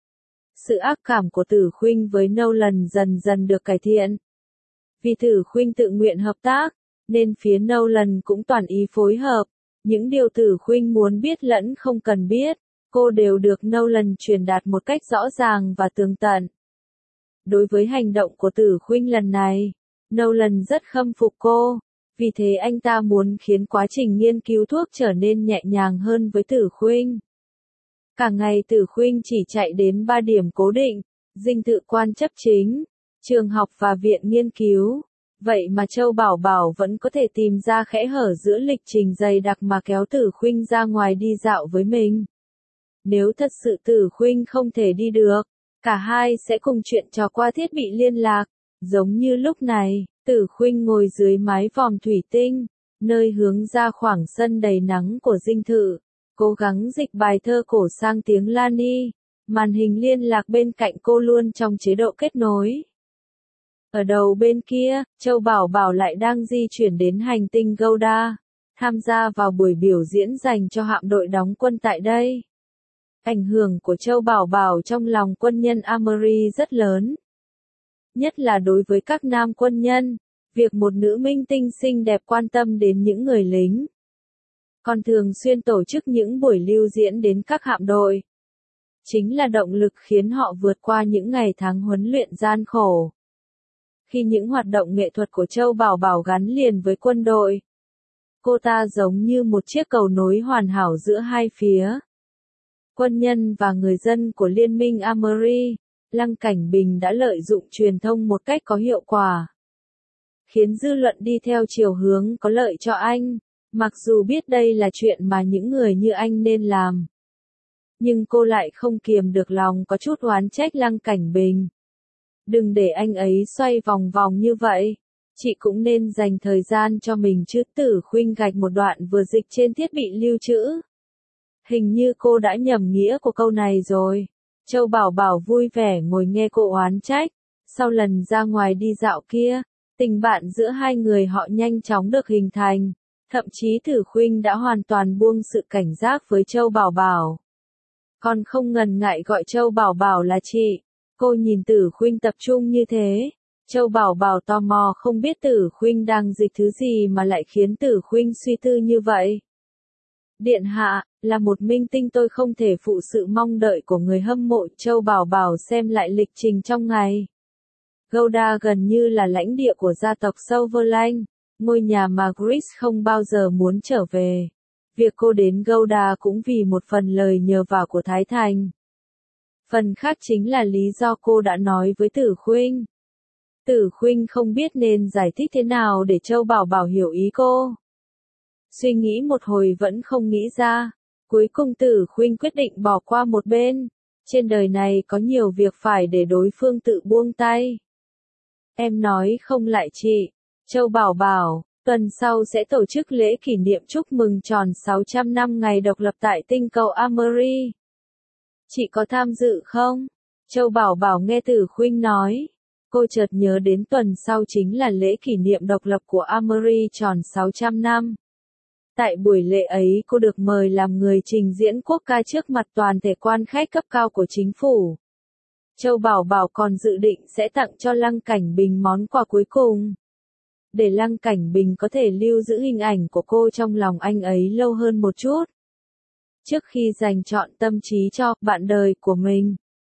Sự ác cảm của Tử Khuynh với Nolan dần dần được cải thiện. Vì Tử Khuynh tự nguyện hợp tác, nên phía Nolan cũng toàn ý phối hợp. Những điều Tử Khuynh muốn biết lẫn không cần biết, cô đều được Nolan truyền đạt một cách rõ ràng và tường tận. Đối với hành động của Tử Khuynh lần này, Nolan rất khâm phục cô. Vì thế anh ta muốn khiến quá trình nghiên cứu thuốc trở nên nhẹ nhàng hơn với Tử Khuynh. Cả ngày Tử Khuynh chỉ chạy đến 3 điểm cố định, dinh thự quan chấp chính, trường học và viện nghiên cứu. Vậy mà Châu Bảo Bảo vẫn có thể tìm ra kẽ hở giữa lịch trình dày đặc mà kéo Tử Khuynh ra ngoài đi dạo với mình. Nếu thật sự Tử Khuynh không thể đi được, cả hai sẽ cùng chuyện trò qua thiết bị liên lạc. Giống như lúc này, Tử Khuynh ngồi dưới mái vòm thủy tinh, nơi hướng ra khoảng sân đầy nắng của dinh thự, cố gắng dịch bài thơ cổ sang tiếng Lani. Màn hình liên lạc bên cạnh cô luôn trong chế độ kết nối. Ở đầu bên kia, Châu Bảo Bảo lại đang di chuyển đến hành tinh Gouda, tham gia vào buổi biểu diễn dành cho hạm đội đóng quân tại đây. Ảnh hưởng của Châu Bảo Bảo trong lòng quân nhân Amery rất lớn. Nhất là đối với các nam quân nhân, việc một nữ minh tinh xinh đẹp quan tâm đến những người lính. Còn thường xuyên tổ chức những buổi lưu diễn đến các hạm đội. Chính là động lực khiến họ vượt qua những ngày tháng huấn luyện gian khổ. Khi những hoạt động nghệ thuật của Châu Bảo Bảo gắn liền với quân đội, cô ta giống như một chiếc cầu nối hoàn hảo giữa hai phía. Quân nhân và người dân của Liên minh Amery, Lăng Cảnh Bình đã lợi dụng truyền thông một cách có hiệu quả, khiến dư luận đi theo chiều hướng có lợi cho anh, mặc dù biết đây là chuyện mà những người như anh nên làm. Nhưng cô lại không kiềm được lòng có chút oán trách Lăng Cảnh Bình. Đừng để anh ấy xoay vòng vòng như vậy, chị cũng nên dành thời gian cho mình chứ. Tử Khuynh gạch một đoạn vừa dịch trên thiết bị lưu trữ. Hình như cô đã nhầm nghĩa của câu này rồi. Châu Bảo Bảo vui vẻ ngồi nghe cô oán trách. Sau lần ra ngoài đi dạo kia, tình bạn giữa hai người họ nhanh chóng được hình thành. Thậm chí Tử Khuynh đã hoàn toàn buông sự cảnh giác với Châu Bảo Bảo. Còn không ngần ngại gọi Châu Bảo Bảo là chị. Cô nhìn Tử Khuynh tập trung như thế. Châu Bảo Bảo tò mò không biết Tử Khuynh đang dịch thứ gì mà lại khiến Tử Khuynh suy tư như vậy. Điện hạ, là một minh tinh tôi không thể phụ sự mong đợi của người hâm mộ. Châu Bảo Bảo xem lại lịch trình trong ngày. Gouda gần như là lãnh địa của gia tộc Silverlane, ngôi nhà mà Chris không bao giờ muốn trở về. Việc cô đến Gouda cũng vì một phần lời nhờ vả của Thái Thành. Phần khác chính là lý do cô đã nói với Tử Khuynh. Tử Khuynh không biết nên giải thích thế nào để Châu Bảo Bảo hiểu ý cô. Suy nghĩ một hồi vẫn không nghĩ ra. Cuối cùng Tử Khuynh quyết định bỏ qua một bên. Trên đời này có nhiều việc phải để đối phương tự buông tay. Em nói không lại chị. Châu Bảo Bảo, tuần sau sẽ tổ chức lễ kỷ niệm chúc mừng tròn 600 năm ngày độc lập tại tinh cầu Amery. Chị có tham dự không? Châu Bảo Bảo nghe Tử Khuynh nói. Cô chợt nhớ đến tuần sau chính là lễ kỷ niệm độc lập của Amery tròn 600 năm. Tại buổi lễ ấy cô được mời làm người trình diễn quốc ca trước mặt toàn thể quan khách cấp cao của chính phủ. Châu Bảo Bảo còn dự định sẽ tặng cho Lăng Cảnh Bình món quà cuối cùng. Để Lăng Cảnh Bình có thể lưu giữ hình ảnh của cô trong lòng anh ấy lâu hơn một chút. Trước khi dành trọn tâm trí cho bạn đời của mình,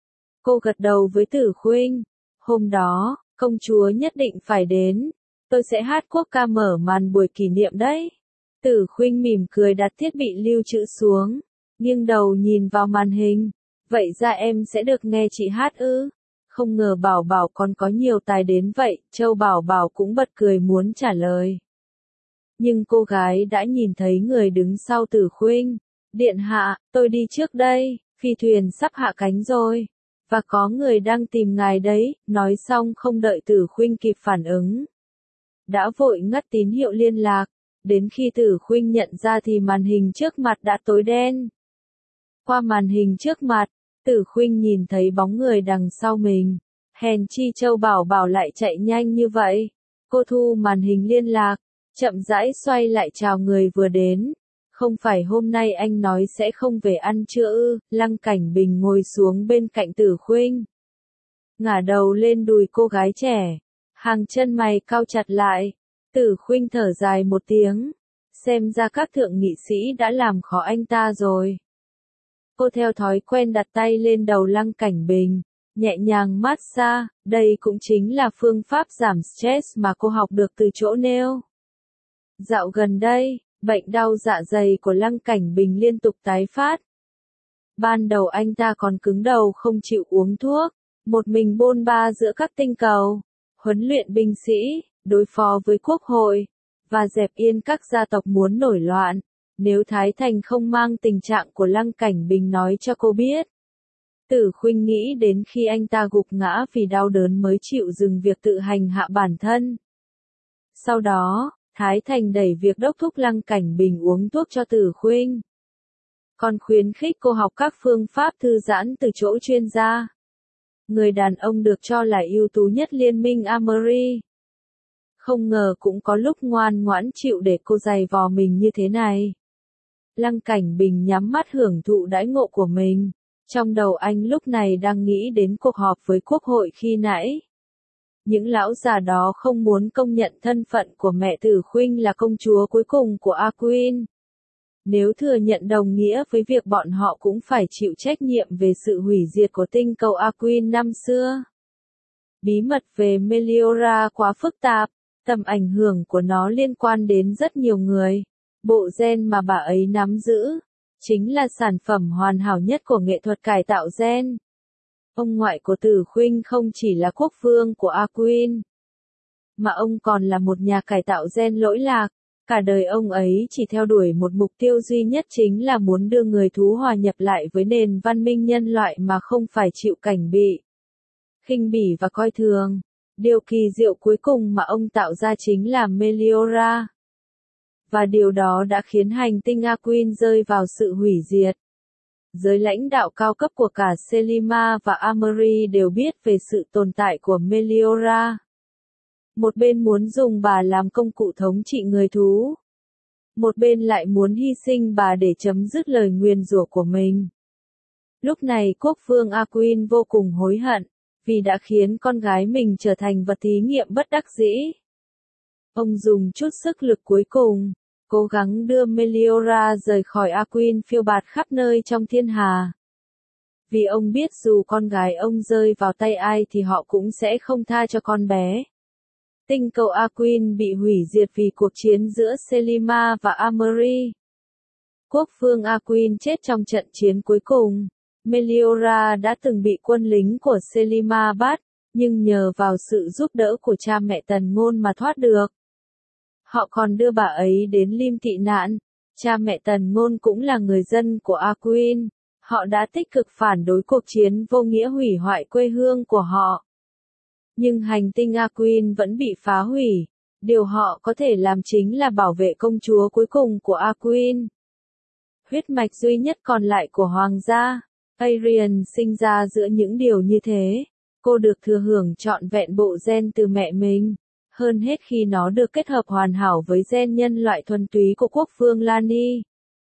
cô gật đầu với Tử Khuynh. Hôm đó, công chúa nhất định phải đến. Tôi sẽ hát quốc ca mở màn buổi kỷ niệm đấy. Tử Khuynh mỉm cười đặt thiết bị lưu trữ xuống, nghiêng đầu nhìn vào màn hình. Vậy ra em sẽ được nghe chị hát ư? Không ngờ Bảo Bảo còn có nhiều tài đến vậy. Châu Bảo Bảo cũng bật cười muốn trả lời. Nhưng cô gái đã nhìn thấy người đứng sau Tử Khuynh. Điện hạ, tôi đi trước đây, phi thuyền sắp hạ cánh rồi. Và có người đang tìm ngài đấy. Nói xong không đợi Tử Khuynh kịp phản ứng, đã vội ngắt tín hiệu liên lạc. Đến khi Tử Khuynh nhận ra thì màn hình trước mặt đã tối đen. Qua màn hình trước mặt, Tử Khuynh nhìn thấy bóng người đằng sau mình. Hèn chi Châu Bảo Bảo lại chạy nhanh như vậy. Cô thu màn hình liên lạc, chậm rãi xoay lại chào người vừa đến. Không phải hôm nay anh nói sẽ không về ăn trưa ư? Lăng Cảnh Bình ngồi xuống bên cạnh Tử Khuynh, ngả đầu lên đùi cô gái trẻ, hàng chân mày cau chặt lại. Tử Khuynh thở dài một tiếng, xem ra các thượng nghị sĩ đã làm khó anh ta rồi. Cô theo thói quen đặt tay lên đầu Lăng Cảnh Bình, nhẹ nhàng massage. Đây cũng chính là phương pháp giảm stress mà cô học được từ chỗ Neil. Dạo gần đây, bệnh đau dạ dày của Lăng Cảnh Bình liên tục tái phát. Ban đầu anh ta còn cứng đầu không chịu uống thuốc, một mình bôn ba giữa các tinh cầu, huấn luyện binh sĩ, đối phó với quốc hội, và dẹp yên các gia tộc muốn nổi loạn. Nếu Thái Thành không mang tình trạng của Lăng Cảnh Bình nói cho cô biết. Tử Khuynh nghĩ đến khi anh ta gục ngã vì đau đớn mới chịu dừng việc tự hành hạ bản thân. Sau đó, Thái Thành đẩy việc đốc thúc Lăng Cảnh Bình uống thuốc cho Tử Khuynh. Còn khuyến khích cô học các phương pháp thư giãn từ chỗ chuyên gia. Người đàn ông được cho là ưu tú nhất liên minh Amery. Không ngờ cũng có lúc ngoan ngoãn chịu để cô giày vò mình như thế này. Lăng Cảnh Bình nhắm mắt hưởng thụ đãi ngộ của mình. Trong đầu anh lúc này đang nghĩ đến cuộc họp với quốc hội khi nãy. Những lão già đó không muốn công nhận thân phận của mẹ Tử Khuynh là công chúa cuối cùng của Aquin. Nếu thừa nhận đồng nghĩa với việc bọn họ cũng phải chịu trách nhiệm về sự hủy diệt của tinh cầu Aquin năm xưa. Bí mật về Meliora quá phức tạp, tầm ảnh hưởng của nó liên quan đến rất nhiều người. Bộ gen mà bà ấy nắm giữ, chính là sản phẩm hoàn hảo nhất của nghệ thuật cải tạo gen. Ông ngoại của Tử Khuynh không chỉ là quốc vương của Aquin, mà ông còn là một nhà cải tạo gen lỗi lạc. Cả đời ông ấy chỉ theo đuổi một mục tiêu duy nhất chính là muốn đưa người thú hòa nhập lại với nền văn minh nhân loại mà không phải chịu cảnh bị khinh bỉ và coi thường. Điều kỳ diệu cuối cùng mà ông tạo ra chính là Meliora. Và điều đó đã khiến hành tinh Aquin rơi vào sự hủy diệt. Giới lãnh đạo cao cấp của cả Selima và Amery đều biết về sự tồn tại của Meliora. Một bên muốn dùng bà làm công cụ thống trị người thú. Một bên lại muốn hy sinh bà để chấm dứt lời nguyền rủa của mình. Lúc này quốc vương Aquin vô cùng hối hận, vì đã khiến con gái mình trở thành vật thí nghiệm bất đắc dĩ. Ông dùng chút sức lực cuối cùng, cố gắng đưa Meliora rời khỏi Aquin phiêu bạt khắp nơi trong thiên hà. Vì ông biết dù con gái ông rơi vào tay ai thì họ cũng sẽ không tha cho con bé. Tinh cầu Aquin bị hủy diệt vì cuộc chiến giữa Selima và Amery. Quốc vương Aquin chết trong trận chiến cuối cùng. Meliora đã từng bị quân lính của Selima bắt, nhưng nhờ vào sự giúp đỡ của cha mẹ Tần Ngôn mà thoát được. Họ còn đưa bà ấy đến Lim tị nạn. Cha mẹ Tần Ngôn cũng là người dân của Aquin. Họ đã tích cực phản đối cuộc chiến vô nghĩa hủy hoại quê hương của họ. Nhưng hành tinh Aquin vẫn bị phá hủy. Điều họ có thể làm chính là bảo vệ công chúa cuối cùng của Aquin. Huyết mạch duy nhất còn lại của hoàng gia. Arian sinh ra giữa những điều như thế. Cô được thừa hưởng trọn vẹn bộ gen từ mẹ mình. Hơn hết khi nó được kết hợp hoàn hảo với gen nhân loại thuần túy của quốc vương Lani.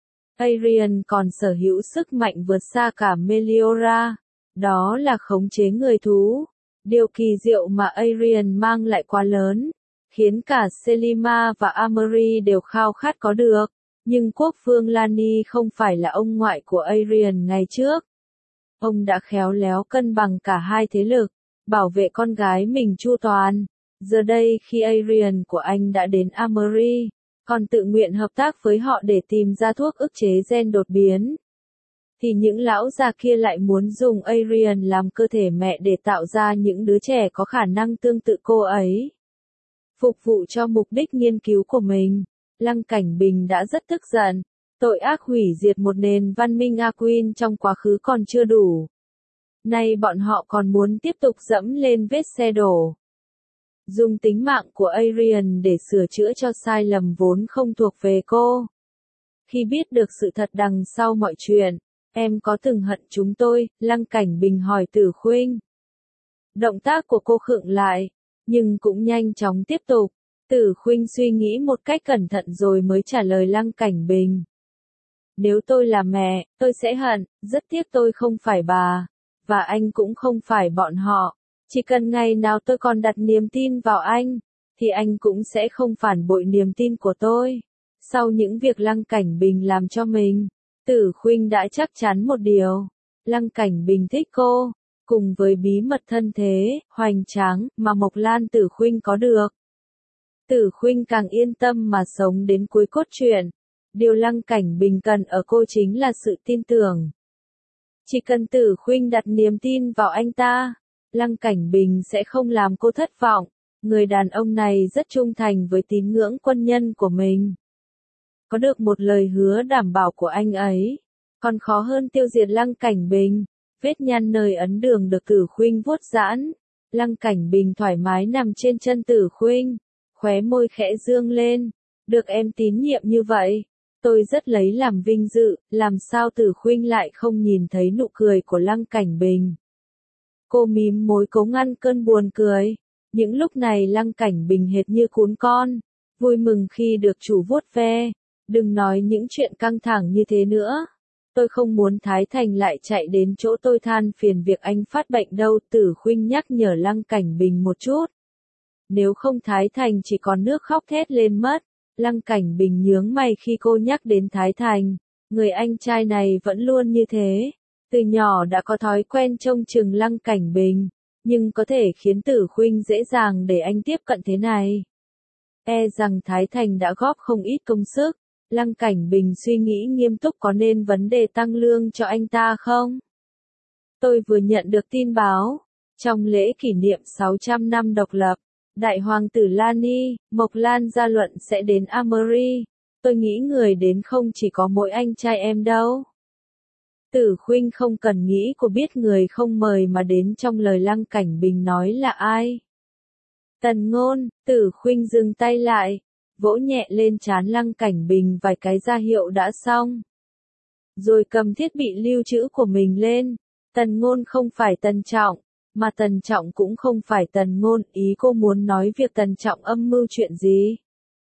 Arian còn sở hữu sức mạnh vượt xa cả Meliora. Đó là khống chế người thú. Điều kỳ diệu mà Arian mang lại quá lớn, khiến cả Selima và Amory đều khao khát có được. Nhưng quốc vương Lani không phải là ông ngoại của Arian ngày trước. Ông đã khéo léo cân bằng cả hai thế lực, bảo vệ con gái mình chu toàn. Giờ đây khi Arian của anh đã đến Amory, còn tự nguyện hợp tác với họ để tìm ra thuốc ức chế gen đột biến, thì những lão già kia lại muốn dùng Arian làm cơ thể mẹ để tạo ra những đứa trẻ có khả năng tương tự cô ấy. Phục vụ cho mục đích nghiên cứu của mình, Lăng Cảnh Bình đã rất tức giận. Tội ác hủy diệt một nền văn minh Aquin trong quá khứ còn chưa đủ. Nay bọn họ còn muốn tiếp tục dẫm lên vết xe đổ. Dùng tính mạng của Arian để sửa chữa cho sai lầm vốn không thuộc về cô. Khi biết được sự thật đằng sau mọi chuyện, em có từng hận chúng tôi? Lăng Cảnh Bình hỏi Tử Khuynh. Động tác của cô khựng lại, nhưng cũng nhanh chóng tiếp tục. Tử Khuynh suy nghĩ một cách cẩn thận rồi mới trả lời Lăng Cảnh Bình. Nếu tôi là mẹ, tôi sẽ hận, rất tiếc tôi không phải bà, và anh cũng không phải bọn họ. Chỉ cần ngày nào tôi còn đặt niềm tin vào anh, thì anh cũng sẽ không phản bội niềm tin của tôi. Sau những việc Lăng Cảnh Bình làm cho mình, Tử Khuynh đã chắc chắn một điều. Lăng Cảnh Bình thích cô, cùng với bí mật thân thế, hoành tráng, mà Mộc Lan Tử Khuynh có được. Tử Khuynh càng yên tâm mà sống đến cuối cốt truyện. Điều Lăng Cảnh Bình cần ở cô chính là sự tin tưởng. Chỉ cần Tử Khuynh đặt niềm tin vào anh ta, Lăng Cảnh Bình sẽ không làm cô thất vọng. Người đàn ông này rất trung thành với tín ngưỡng quân nhân của mình. Có được một lời hứa đảm bảo của anh ấy, còn khó hơn tiêu diệt Lăng Cảnh Bình. Vết nhăn nơi ấn đường được Tử Khuynh vuốt giãn. Lăng Cảnh Bình thoải mái nằm trên chân Tử Khuynh, khóe môi khẽ dương lên. Được em tín nhiệm như vậy, tôi rất lấy làm vinh dự. Làm sao Tử Khuynh lại không nhìn thấy nụ cười của Lăng Cảnh Bình? Cô mím môi cố ngăn cơn buồn cười. Những lúc này Lăng Cảnh Bình hệt như cún con, vui mừng khi được chủ vuốt ve. Đừng nói những chuyện căng thẳng như thế nữa. Tôi không muốn Thái Thành lại chạy đến chỗ tôi than phiền việc anh phát bệnh đâu. Tử Khuynh nhắc nhở Lăng Cảnh Bình một chút. Nếu không Thái Thành chỉ còn nước khóc thét lên mất. Lăng Cảnh Bình nhướng mày khi cô nhắc đến Thái Thành. Người anh trai này vẫn luôn như thế. Từ nhỏ đã có thói quen trông chừng Lăng Cảnh Bình. Nhưng có thể khiến Tử Khuynh dễ dàng để anh tiếp cận thế này. E rằng Thái Thành đã góp không ít công sức. Lăng Cảnh Bình suy nghĩ nghiêm túc có nên vấn đề tăng lương cho anh ta không? Tôi vừa nhận được tin báo. Trong lễ kỷ niệm 600 năm độc lập, Đại hoàng tử Lani, Mộc Lan Gia Luận sẽ đến Amory. Tôi nghĩ người đến không chỉ có mỗi anh trai em đâu. Tử Khuynh không cần nghĩ cô biết người không mời mà đến trong lời Lăng Cảnh Bình nói là ai. Tần Ngôn. Tử Khuynh dừng tay lại, vỗ nhẹ lên trán Lăng Cảnh Bình vài cái ra hiệu đã xong. Rồi cầm thiết bị lưu trữ của mình lên. Tần Ngôn không phải Tần Trọng, mà Tần Trọng cũng không phải Tần Ngôn. Ý cô muốn nói việc Tần Trọng âm mưu chuyện gì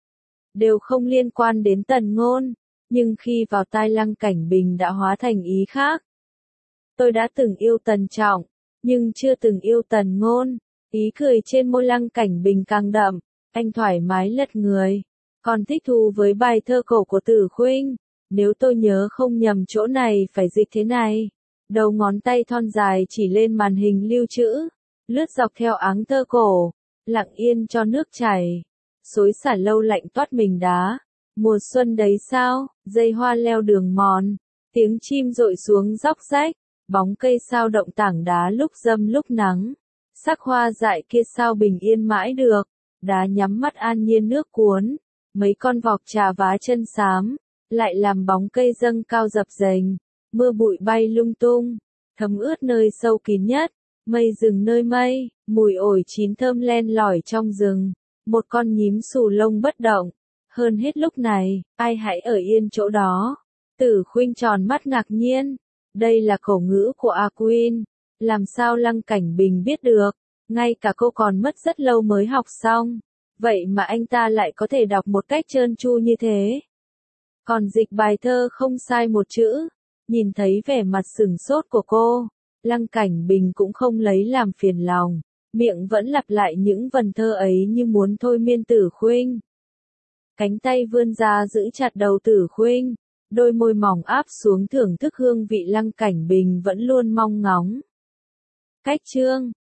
đều không liên quan đến Tần Ngôn. Nhưng khi vào tai Lăng Cảnh Bình đã hóa thành ý khác. Tôi đã từng yêu Tần Trọng, nhưng chưa từng yêu Tần Ngôn. Ý cười trên môi Lăng Cảnh Bình càng đậm. Anh thoải mái lật người. Còn thích thú với bài thơ cổ của Tử Khuynh. Nếu tôi nhớ không nhầm chỗ này phải dịch thế này. Đầu ngón tay thon dài chỉ lên màn hình lưu trữ. Lướt dọc theo áng thơ cổ. Lặng yên cho nước chảy. Xối xả lâu lạnh toát mình đá. Mùa xuân đấy sao? Dây hoa leo đường mòn. Tiếng chim rội xuống róc rách. Bóng cây sao động tảng đá lúc râm lúc nắng. Sắc hoa dại kia sao bình yên mãi được. Đá nhắm mắt an nhiên nước cuốn. Mấy con vọc trà vá chân xám. Lại làm bóng cây dâng cao dập dềnh. Mưa bụi bay lung tung. Thấm ướt nơi sâu kín nhất. Mây rừng nơi mây. Mùi ổi chín thơm len lỏi trong rừng. Một con nhím xù lông bất động. Hơn hết lúc này, ai hãy ở yên chỗ đó. Tử Khuynh tròn mắt ngạc nhiên. Đây là khẩu ngữ của A Quyên. Làm sao Lăng Cảnh Bình biết được? Ngay cả cô còn mất rất lâu mới học xong. Vậy mà anh ta lại có thể đọc một cách trơn tru như thế. Còn dịch bài thơ không sai một chữ. Nhìn thấy vẻ mặt sửng sốt của cô, Lăng Cảnh Bình cũng không lấy làm phiền lòng. Miệng vẫn lặp lại những vần thơ ấy như muốn thôi miên Tử Khuynh. Cánh tay vươn ra giữ chặt đầu Tử Khuynh. Đôi môi mỏng áp xuống thưởng thức hương vị Lăng Cảnh Bình vẫn luôn mong ngóng. Cách chương